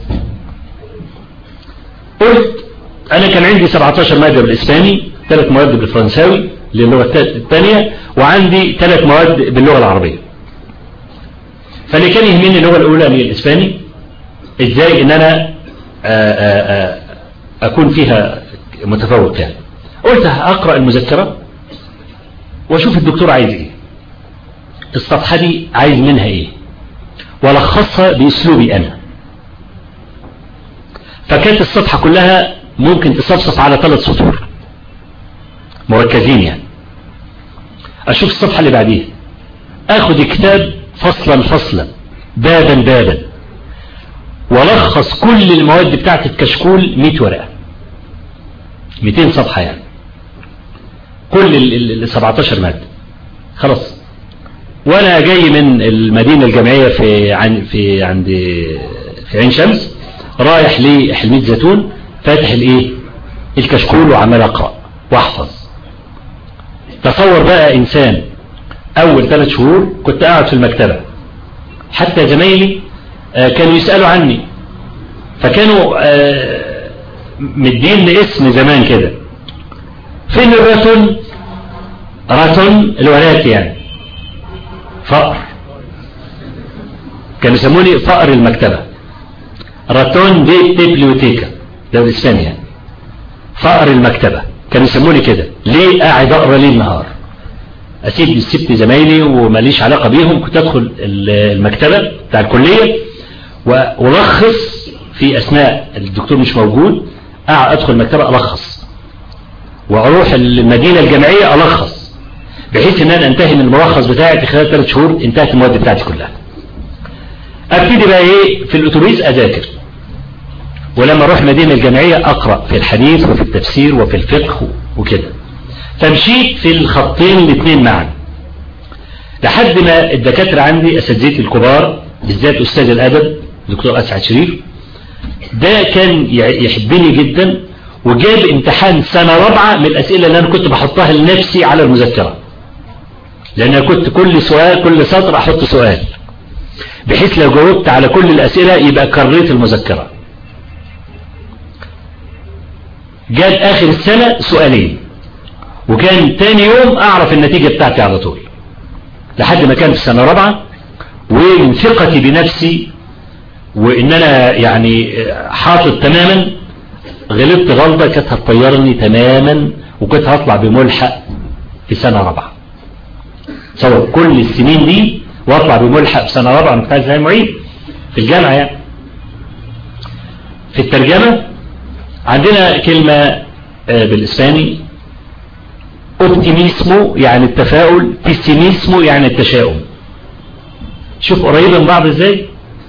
قلت انا كان عندي سبعتاشر مادة بالاسباني، ثلاث مواد بالفرنساوي للغة الثانية، وعندي ثلاث مواد باللغة العربية. فاللي كان يهمني اللغة الاولى هي الاسباني، ازاي ان انا آآ آآ اكون فيها متفوق يعني. قلت اقرأ المذكرة واشوف الدكتور عايز ايه، الصفحة دي عايز منها ايه، ولخصها باسلوبي انا. فكانت الصفحة كلها ممكن تصفصف على ثلاث سطور مركزين يعني. اشوف الصفحة اللي بعديها، اخد الكتاب فصلا فصلا بابا بابا، ولخص كل المواد بتاعت الكشكول مئة ورقة، مئتين صفحة يعني، كل ال سبعتاشر مادة خلاص. وانا جاي من المدينة الجامعية في عن في عند في عين شمس، رايح لحلمية زيتون، فاتح الايه الكشكول وعمال اقرأ واحفظ. تصور بقى انسان اول ثلاث شهور كنت قاعد في المكتبة، حتى زمايلي كانوا يسألوا عني، فكانوا مدين اسم زمان كده، فين الراتون؟ راتون الورات يعني فقر، كانوا يسموني فقر المكتبة، راتون دي بيبليوتيكا ده بالاسباني يعني، فقر المكتبة كانوا يسموني كده. ليه؟ قاعد اقرا ليل نهار، اسيب سبت زمايلي وماليش علاقة بيهم، كنت ادخل المكتبة بتاع الكلية والخص في اثناء الدكتور مش موجود، ادخل المكتبة الخص، واروح المدينة الجامعية الخص، بحيث ان انا انتهي من الملخص بتاعي في خلال ثلاث شهور انتهت المواد بتاعتي كلها. ابتدي بقى ايه في الاتوبيس اذاكر، ولما اروح المدينة الجامعية اقرأ في الحديث وفي التفسير وفي الفقه وكده. فمشيت في الخطين الاثنين معا لحد ما الدكاترة عندي اساتذتي الكبار، بالذات استاذ الادب دكتور اسعد شريف، ده كان يحبني جدا، وجاب امتحان سنة رابعة من الاسئلة اللي انا كنت بحطها لنفسي على المذكرة، لان انا كنت كل سؤال كل سطر احط سؤال، بحيث لو جاوبت على كل الاسئلة يبقى كريت المذكرة. جاب اخر السنة سؤالين، وكان تاني يوم اعرف النتيجة بتاعتي على طول، لحد ما كان في السنة رابعة. ومن ثقتي بنفسي وان انا يعني حاطط تماما، غلطت غلطة كانت هتطيرني تماما، وكنت هطلع بملحق في سنة رابعة. تصور كل السنين دي واطلع بملحق في سنة رابعة، مكتاز زي معيد في الجامعة يعني. في الترجمة عندنا كلمة بالإسباني اوبتيميسمو يعني التفاؤل، بيسيميسمو يعني التشاؤم. شوف قريبا من بعض ازاي.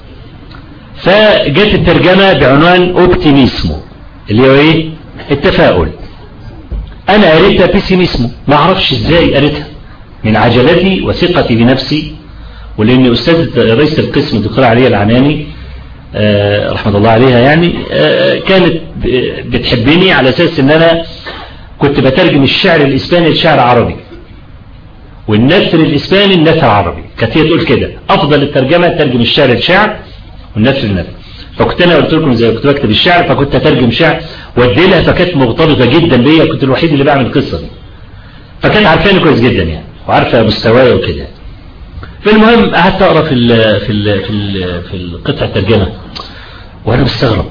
فجت الترجمة بعنوان اوبتيميسمو اللي هو ايه؟ التفاؤل. أنا قريتها بيسيميسمو، ما أعرفش إزاي قريتها، من عجلتي وثقتي بنفسي، ولأن أستاذ رئيس القسم الدكتورة عليا العناني آه رحمة الله عليها يعني آه كانت بتحبني على أساس أن أنا كنت بترجم الشعر الإسباني لشعر عربي، والنثر الإسباني النثر عربي. كانت هي تقول كده أفضل الترجمة ترجم الشعر للشعر والنثر للنثر. فكنت أنا قلت لكم زي كنت بكتب الشعر، فكنت أترجم شعر وأدي لها، فكانت مرتبطة جدا بيا، كنت الوحيد اللي بعمل القصة دي، فكانت عارفاني كويس جدا يعني وعارفة مستواي وكده. فالمهم قعدت أقرأ في ال في ال في ال في القطع الترجمة وأنا مستغرب.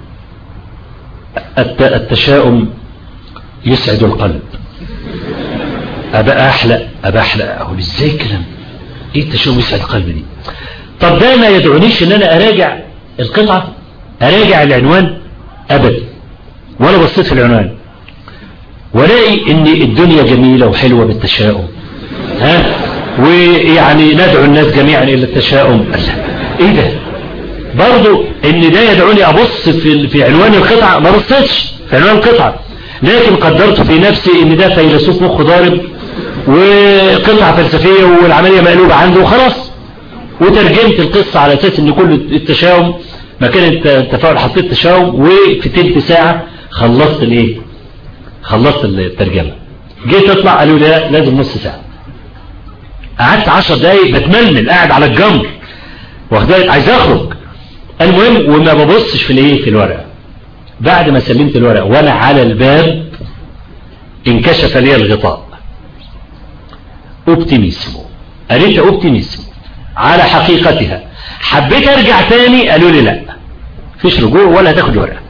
التشاؤم يسعد القلب، أبقى أحلق أبقى أحلق أقول إزاي الكلام إيه التشاؤم يسعد القلب دي؟ طب ده ما يدعونيش إن أنا أراجع القطعة، أراجع العنوان أبدا، ولا بصيت في العنوان ولاقي إن الدنيا جميلة وحلوة بالتشاؤم، ها، ويعني ندعو الناس جميعا إلى التشاؤم. إيه ده؟ برضو إن ده يدعوني أبص في في عنوان القطعة، ما بصيتش في عنوان القطعة، لكن قدرت في نفسي إن ده فيلسوف مخه ضارب وقطعة فلسفية والعملية مقلوبة عنده وخلاص، وترجمت القصة على أساس إن كل التشاؤم مكان التفاعل حطيت تشاؤم، وفي تلت ساعة خلصت الإيه؟ خلصت الترجمة. جيت أطلع قالوا لي لا لازم نص ساعة. قعدت عشر دقايق بتململ قاعد على الجمر واخدت عايز أخرج. المهم وما ببصش في الإيه؟ في الورقة. بعد ما سلمت الورقة وأنا على الباب انكشف لي الغطاء. اوبتيميسمو، قريت اوبتيميسمو على حقيقتها. حبيت ارجع تاني قالوا لي لا فيش رجوع ولا هتاخد ورقة.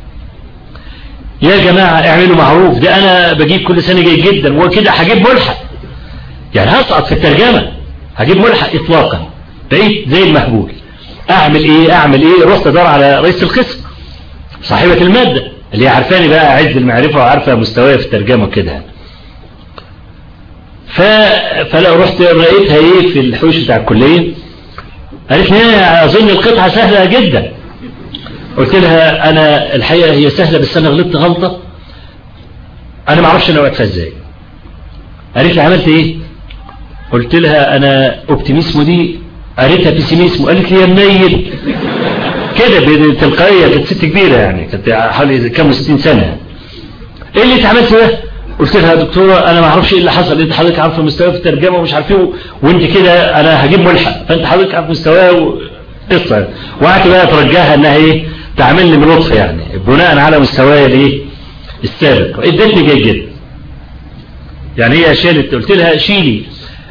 يا جماعة اعملوا معروف، ده انا بجيب كل سنة جيد جدا وكده هجيب ملحق، يعني هسقط في الترجمة هجيب ملحق اطلاقا، بقيت زي المهبول. اعمل ايه اعمل ايه رحت ادور على رئيس القسم صاحبة المادة اللي هي عارفاني بقى عز المعرفة وعارفة مستواي في الترجمة وكده. ف... فلا رحت رأيتها ايه في الحوش بتاع الكلية، قالت لي اظن القطعة سهلة جدا. قلت لها انا الحقيقة هي سهلة بس انا غلطت غلطة انا ما اعرفش انا وقتها ازاي. قالت لي عملت ايه؟ قلت لها انا اوبتيميسمو دي قريتها بيسيميسمو. قالت لي يا منيل كده بتلقائية، كانت ست كبيرة يعني كانت حوالي كام ستين سنة. ايه اللي انت عملته ده؟ قلت لها يا دكتورة انا ما اعرفش ايه اللي حصل، انت حضرتك عارفه مستواي في الترجمه ومش عارف ايه وانت كده انا هجيب ملحق، فانت حضرتك عارف مستواي وقصه. وقعدت بقى اترجاها انها ايه تعمل لي بلطف يعني بناء على مستواي الايه السابق. ادتني جيد جدا يعني. هي شالت قلت لها شيلي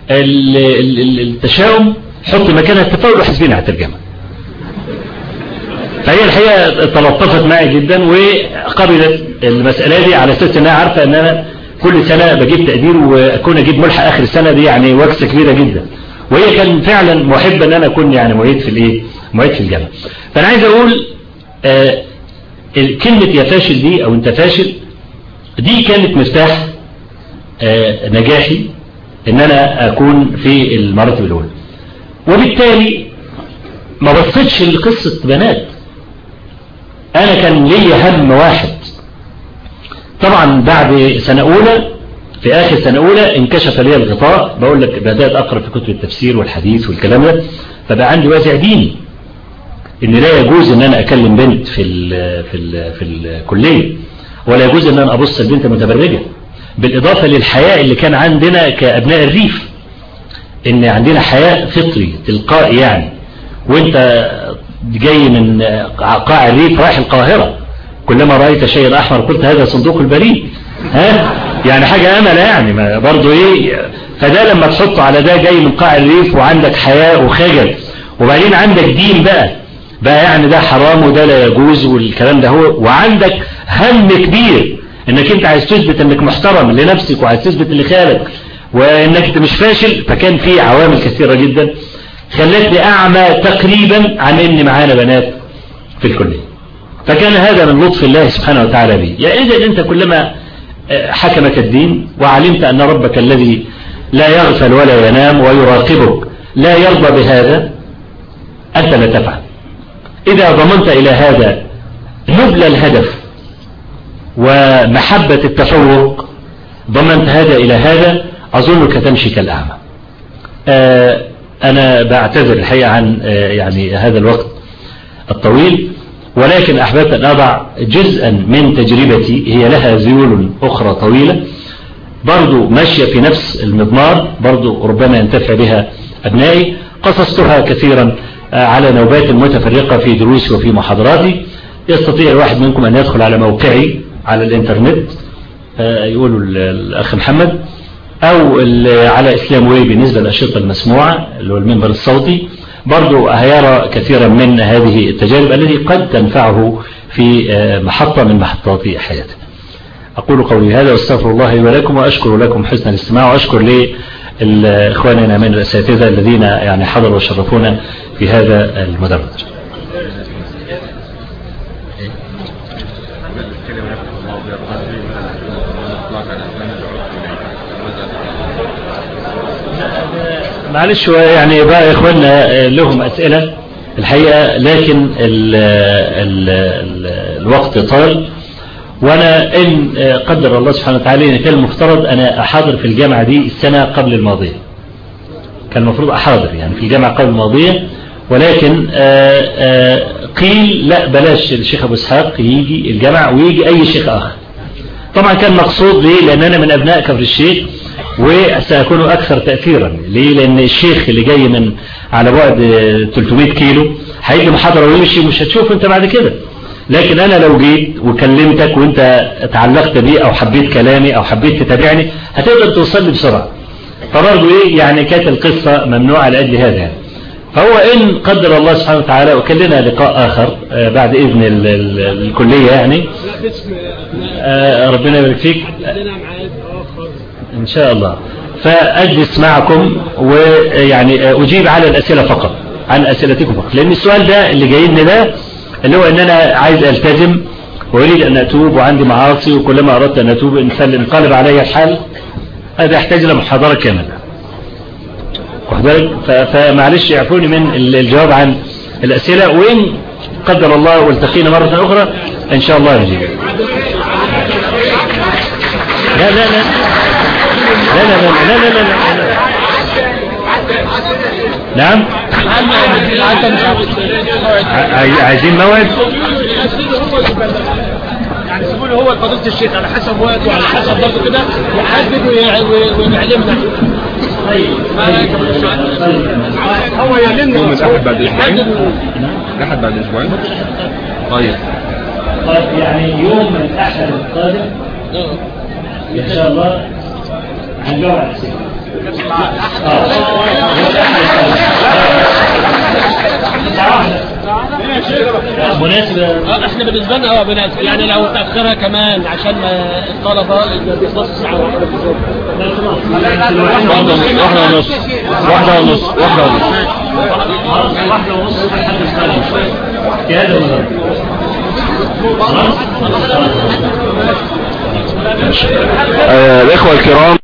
التشاؤم حط مكانها التفاؤل وحسبينها على الترجمه. فهي الحقيقة تلطفت معي جدا وقبلت المسألة دي على أساس أنها عارفة أن أنا كل سنة بجيب تقدير وأكون أجيب ملحق آخر السنة دي يعني وكسة كبيرة جدا. وهي كان فعلا محبة أن أنا أكون يعني معيد في الإيه معيد في الجامعة. فأنا عايز أقول آه كلمة يا فاشل دي أو أنت فاشل دي كانت مفتاح آه نجاحي أن أنا أكون في المراتب الأولى. وبالتالي ما بصيتش لقصة بنات، أنا كان لي هم واحد. طبعا بعد سنة أولى في آخر سنة أولى انكشف لي الغطاء، بقول لك بدأت أقرأ في كتب التفسير والحديث والكلام ده، فبقى عندي وازع ديني إن لا يجوز إن أنا أكلم بنت في ال في ال في الكلية، ولا يجوز إن أنا أبص البنت متبرجة، بالإضافة للحياء اللي كان عندنا كأبناء الريف، إن عندنا حياء فطري تلقائي يعني. وانت جاي من قاع الريف رايح القاهرة كلما رأيت شيئا أحمر قلت هذا صندوق البريد، ها يعني حاجة أمل يعني برضو إيه. فده لما تحطه على ده جاي من قاع الريف وعندك حياء وخجل، وبعدين عندك دين بقى بقى يعني ده حرام وده لا يجوز والكلام ده هو، وعندك هم كبير انك انت عايز تثبت انك محترم لنفسك وعايز تثبت لخالك وانك انت مش فاشل. فكان في عوامل كثيرة جدا خلتني أعمى تقريبا عن إن معانا بنات في الكلية. فكان هذا من لطف الله سبحانه وتعالى بي. يعني إذا أنت كلما حكمك الدين وعلمت أن ربك الذي لا يغفل ولا ينام ويراقبك لا يرضى بهذا، أنت لا تفعل. إذا ضمنت إلى هذا نبل الهدف ومحبة التفوق ضمنت هذا إلى هذا أظنك تمشي كالأعمى. آه أنا بعتذر الحقيقة عن آه يعني هذا الوقت الطويل، ولكن أحببت أن أضع جزءا من تجربتي هي لها ذيول أخرى طويلة برضو ماشية في نفس المضمار، برضو ربما ينتفع بها أبنائي. قصصتها كثيرا على نوبات متفرقة في دروسي وفي محاضراتي. يستطيع الواحد منكم أن يدخل على موقعي على الإنترنت، يقولوا الأخ محمد، أو على إسلام واي بالنسبة للأشرطة المسموعة اللي هو المنبر الصوتي، برضو هيرى كثيرا من هذه التجارب التي قد تنفعه في محطة من محطات حياته. أقول قولي هذا واستغفر الله لي ولكم، وأشكر لكم حسن الاستماع، وأشكر لإخواننا من الأساتذة الذين يعني حضروا وشرفونا في هذا المدرج. معلش يعني بقى إخواننا لهم أسئلة الحقيقة، لكن ال ال ال الوقت طال، وأنا إن قدر الله سبحانه وتعالى كان المفترض أنا أحاضر في الجامعة دي السنة قبل الماضية، كان المفروض أحاضر يعني في الجامعة قبل الماضية، ولكن آآ آآ قيل لا بلاش الشيخ أبو إسحاق يجي الجامعة ويجي أي شيخ آخر. طبعا كان مقصود ليه؟ لأن أنا من أبناء كفر الشيخ وسأكون أكثر تأثيرا. ليه؟ لأن الشيخ اللي جاي من على بعد ثلاثمائة كيلو هيجي محاضرة ويمشي، مش هتشوف أنت بعد كده. لكن أنا لو جيت وكلمتك وأنت تعلقت بي أو حبيت كلامي أو حبيت تتابعني هتقدر توصل لي بسرعة. فبرضه إيه يعني كانت القصة ممنوعة لأجل هذا يعني. فهو إن قدر الله سبحانه وتعالى وكان لنا لقاء آخر بعد إذن ال ال الكلية يعني آه ربنا يبارك فيك إن شاء الله، فأجلس معكم ويعني أجيب على الأسئلة فقط، عن أسئلتكم فقط، لأن السؤال ده اللي جاي لنا ده اللي هو إن أنا عايز ألتزم وأريد أن أتوب وعندي معاصي، وكلما أردت أن أتوب انقلب علي الحال، هذا يحتاج إلى محاضرة كاملة. فمعلش يعفوني من الجواب عن الأسئلة، وإن قدر الله والتقينا مرة أخرى إن شاء الله نجيب. لا لا لا لا لا لا لا لا لا نعم عايزين موعد يعني سيبوله هو فضيلة الشيخ على حسب وقته وعلى حسب برضه كده يحدد ويعلمنا. هو يعلمنا يوم الأحد بعد أسبوعين. الأحد بعد أسبوعين. طيب. طيب يعني يوم الأحد القادم إن شاء الله هنجاوب على الأسئلة. مناسبة. احنا بالنسبة لنا اه مناسبة، يعني لو تأخرها كمان عشان الطلبة بيخلصوا الساعة واحدة بالظبط. واحدة ونص واحدة ونص واحدة ونص واحدة ونص لحد القادم في هذا المدرج. الإخوة الكرام